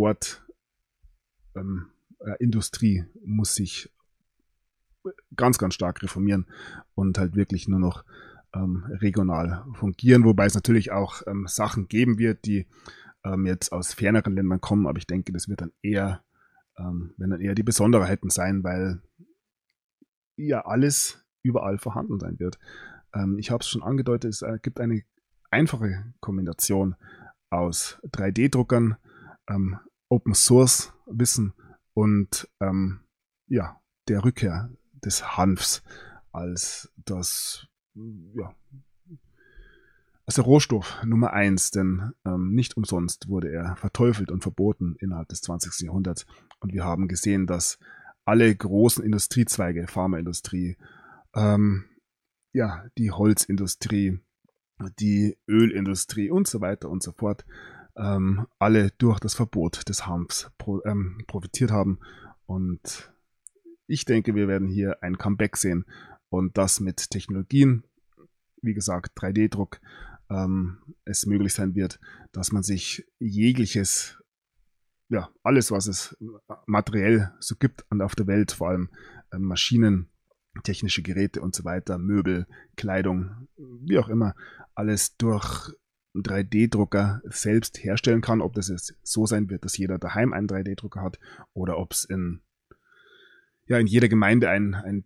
Transportindustrie muss sich ganz stark reformieren und halt wirklich nur noch regional fungieren, wobei es natürlich auch Sachen geben wird, die jetzt aus ferneren Ländern kommen, aber ich denke, das wird dann eher, werden dann eher die Besonderheiten sein, weil ja alles überall vorhanden sein wird. Ich habe es schon angedeutet, es gibt eine einfache Kombination aus 3D-Druckern, Open Source Wissen und der Rückkehr des Hanfs als der Rohstoff Nummer 1, denn nicht umsonst wurde er verteufelt und verboten innerhalb des 20. Jahrhunderts. Und wir haben gesehen, dass alle großen Industriezweige, Pharmaindustrie, die Holzindustrie, die Ölindustrie und so weiter und so fort, alle durch das Verbot des Hanfs profitiert haben. Und ich denke, wir werden hier ein Comeback sehen und das mit Technologien, wie gesagt, 3D-Druck, es möglich sein wird, dass man sich jegliches, alles, was es materiell so gibt auf der Welt, vor allem Maschinen, technische Geräte und so weiter, Möbel, Kleidung, wie auch immer, alles durch 3D-Drucker selbst herstellen kann. Ob das jetzt so sein wird, dass jeder daheim einen 3D-Drucker hat oder ob es in jeder Gemeinde ein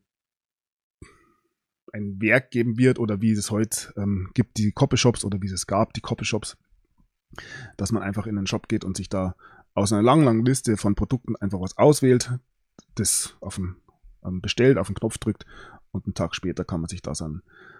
Werk geben wird oder wie es heute gibt, die Copyshops, oder wie es gab, die Copyshops, dass man einfach in den Shop geht und sich da aus einer langen Liste von Produkten einfach was auswählt, das bestellt, auf den Knopf drückt und einen Tag später kann man sich da seine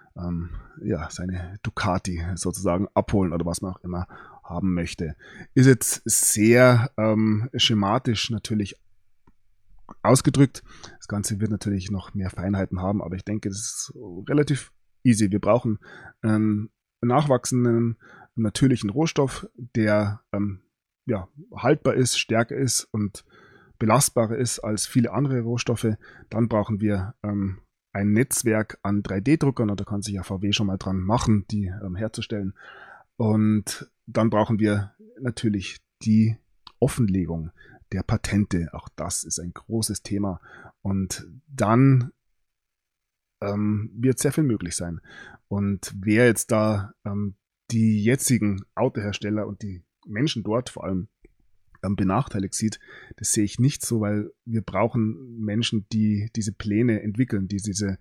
Ducati sozusagen abholen oder was man auch immer haben möchte. Ist jetzt sehr schematisch natürlich ausgedrückt. Das Ganze wird natürlich noch mehr Feinheiten haben, aber ich denke, das ist relativ easy. Wir brauchen einen nachwachsenden natürlichen Rohstoff, der ja, haltbar ist, stärker ist und belastbarer ist als viele andere Rohstoffe. Dann brauchen wir ein Netzwerk an 3D-Druckern, und da kann sich ja VW schon mal dran machen, die herzustellen. Und dann brauchen wir natürlich die Offenlegung der Patente. Auch das ist ein großes Thema. Und dann wird sehr viel möglich sein. Und wer jetzt da die jetzigen Autohersteller und die Menschen dort vor allem benachteiligt sieht, das sehe ich nicht so, weil wir brauchen Menschen, die diese Pläne entwickeln, die diese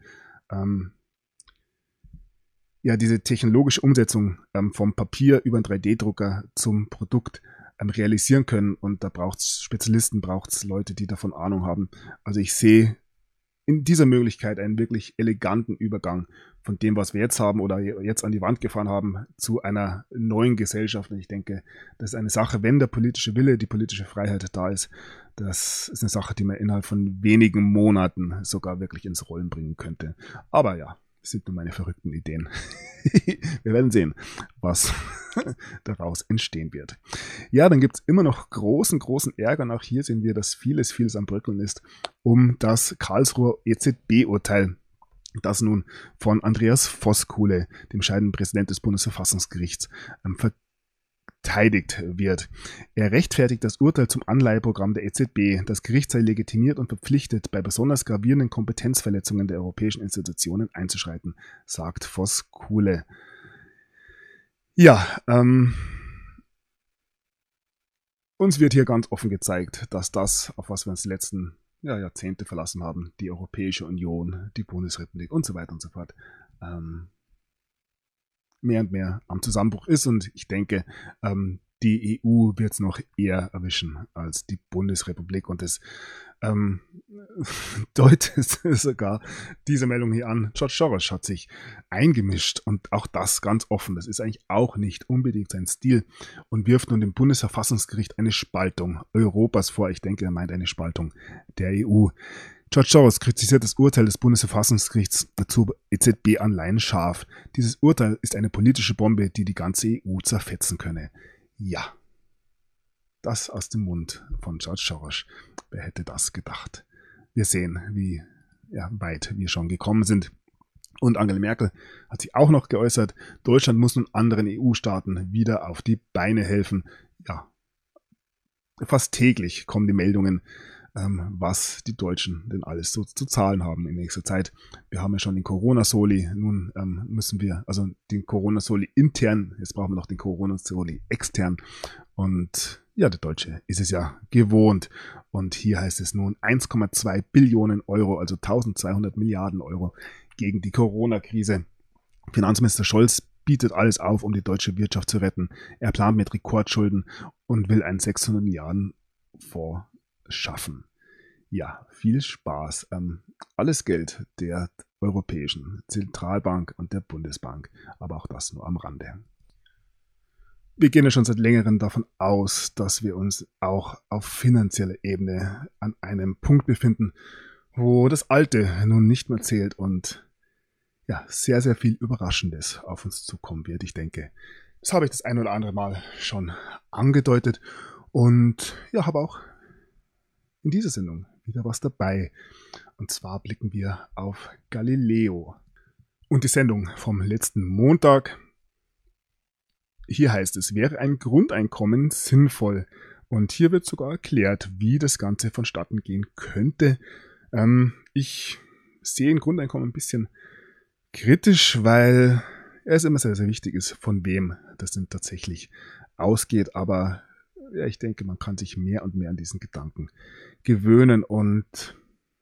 technologische Umsetzung vom Papier über einen 3D-Drucker zum Produkt realisieren können. Und da braucht es Spezialisten, braucht es Leute, die davon Ahnung haben. Also ich sehe in dieser Möglichkeit einen wirklich eleganten Übergang von dem, was wir jetzt haben oder jetzt an die Wand gefahren haben, zu einer neuen Gesellschaft. Und ich denke, das ist eine Sache, wenn der politische Wille, die politische Freiheit da ist, das ist eine Sache, die man innerhalb von wenigen Monaten sogar wirklich ins Rollen bringen könnte. Aber ja, das sind nur meine verrückten Ideen. Wir werden sehen, was daraus entstehen wird. Ja, dann gibt es immer noch großen Ärger. Und auch hier sehen wir, dass vieles am Bröckeln ist um das Karlsruher EZB-Urteil, das nun von Andreas Voskuhle, dem scheidenden Präsident des Bundesverfassungsgerichts, verteidigt wird. Er rechtfertigt das Urteil zum Anleiheprogramm der EZB. Das Gericht sei legitimiert und verpflichtet, bei besonders gravierenden Kompetenzverletzungen der europäischen Institutionen einzuschreiten, sagt Voskuhle. Ja, uns wird hier ganz offen gezeigt, dass das, auf was wir uns die letzten Jahrzehnte verlassen haben, die Europäische Union, die Bundesrepublik und so weiter und so fort, mehr und mehr am Zusammenbruch ist. Und ich denke, die EU wird es noch eher erwischen als die Bundesrepublik. Und es deutet sogar diese Meldung hier an. George Soros hat sich eingemischt und auch das ganz offen. Das ist eigentlich auch nicht unbedingt sein Stil und wirft nun dem Bundesverfassungsgericht eine Spaltung Europas vor. Ich denke, er meint eine Spaltung der EU. George Soros kritisiert das Urteil des Bundesverfassungsgerichts zur EZB-Anleihen scharf. Dieses Urteil ist eine politische Bombe, die die ganze EU zerfetzen könne. Ja, das aus dem Mund von George Soros. Wer hätte das gedacht? Wir sehen, wie weit wir schon gekommen sind. Und Angela Merkel hat sich auch noch geäußert, Deutschland muss nun anderen EU-Staaten wieder auf die Beine helfen. Ja, fast täglich kommen die Meldungen, was die Deutschen denn alles so zu zahlen haben in nächster Zeit. Wir haben ja schon den Corona-Soli, nun müssen wir, also den Corona-Soli intern, jetzt brauchen wir noch den Corona-Soli extern. Und ja, der Deutsche ist es ja gewohnt. Und hier heißt es nun 1,2 Billionen Euro, also 1200 Milliarden Euro gegen die Corona-Krise. Finanzminister Scholz bietet alles auf, um die deutsche Wirtschaft zu retten. Er plant mit Rekordschulden und will einen 600 Milliarden Fonds schaffen. Ja, viel Spaß. Alles Geld der Europäischen Zentralbank und der Bundesbank, aber auch das nur am Rande. Wir gehen ja schon seit längerem davon aus, dass wir uns auch auf finanzieller Ebene an einem Punkt befinden, wo das Alte nun nicht mehr zählt und ja, sehr, sehr viel Überraschendes auf uns zukommen wird. Ich denke, das habe ich das ein oder andere Mal schon angedeutet und ja, habe auch in dieser Sendung wieder was dabei. Und zwar blicken wir auf Galileo und die Sendung vom letzten Montag. Hier heißt es, wäre ein Grundeinkommen sinnvoll? Und hier wird sogar erklärt, wie das Ganze vonstatten gehen könnte. Ich sehe ein Grundeinkommen ein bisschen kritisch, weil es immer sehr, sehr wichtig ist, von wem das denn tatsächlich ausgeht. Aber ja, ich denke, man kann sich mehr und mehr an diesen Gedanken gewöhnen. Und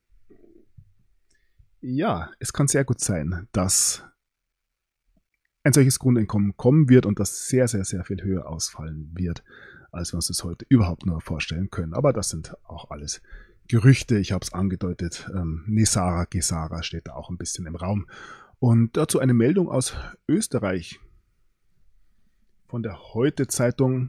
ja, es kann sehr gut sein, dass ein solches Grundeinkommen kommen wird und das sehr, sehr, sehr viel höher ausfallen wird, als wir uns das heute überhaupt nur vorstellen können. Aber das sind auch alles Gerüchte. Ich habe es angedeutet. Nesara, Gesara steht da auch ein bisschen im Raum. Und dazu eine Meldung aus Österreich von der Heute-Zeitung.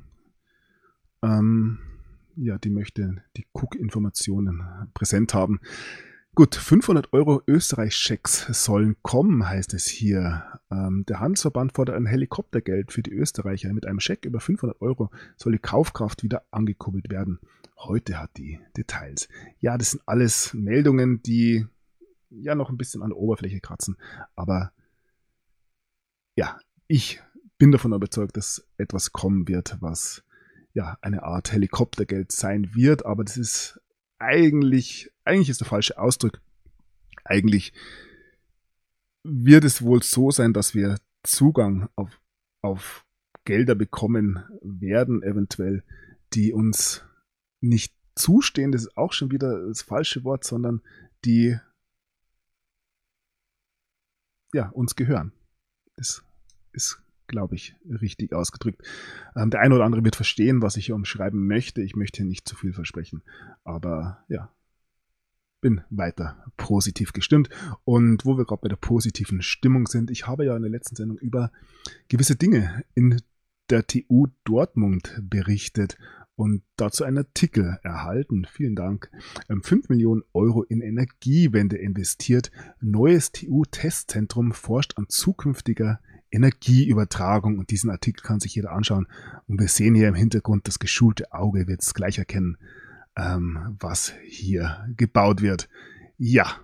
Die möchte die Cook-Informationen präsent haben. Gut, 500 € Österreich-Schecks sollen kommen, heißt es hier. Der Handelsverband fordert ein Helikoptergeld für die Österreicher. Mit einem Scheck über 500 Euro soll die Kaufkraft wieder angekurbelt werden. Heute hat die Details. Ja, das sind alles Meldungen, die ja noch ein bisschen an der Oberfläche kratzen. Aber ja, ich bin davon überzeugt, dass etwas kommen wird, was ja eine Art Helikoptergeld sein wird. Aber das ist eigentlich ist der falsche Ausdruck. Eigentlich wird es wohl so sein, dass wir Zugang auf Gelder bekommen werden, eventuell, die uns nicht zustehen. Das ist auch schon wieder das falsche Wort, sondern die ja, uns gehören. Das ist, glaube ich, richtig ausgedrückt. Der eine oder andere wird verstehen, was ich hier umschreiben möchte. Ich möchte hier nicht zu viel versprechen. Aber ja, bin weiter positiv gestimmt. Und wo wir gerade bei der positiven Stimmung sind, ich habe ja in der letzten Sendung über gewisse Dinge in der TU Dortmund berichtet und dazu einen Artikel erhalten. Vielen Dank. 5 Millionen Euro in Energiewende investiert. Neues TU-Testzentrum forscht an zukünftiger Energieübertragung. Und diesen Artikel kann sich jeder anschauen. Und wir sehen hier im Hintergrund, das geschulte Auge wird es gleich erkennen, was hier gebaut wird. Ja,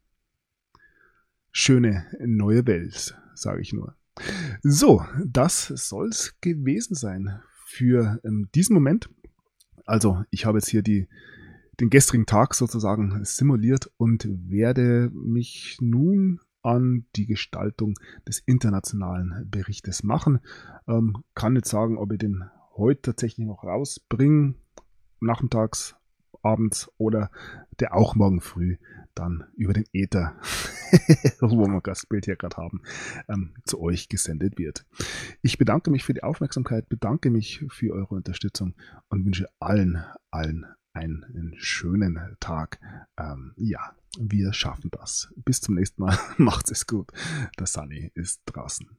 schöne neue Welt, sage ich nur. So, das soll es gewesen sein für diesen Moment. Also, ich habe jetzt hier den gestrigen Tag sozusagen simuliert und werde mich nun an die Gestaltung des internationalen Berichtes machen. Kann nicht sagen, ob ich den heute tatsächlich noch rausbringe, nachmittags, abends oder der auch morgen früh dann über den Äther, wo wir das Bild hier gerade haben, zu euch gesendet wird. Ich bedanke mich für die Aufmerksamkeit, bedanke mich für eure Unterstützung und wünsche allen einen schönen Tag. Ja, wir schaffen das. Bis zum nächsten Mal. Macht's es gut. Der Sunny ist draußen.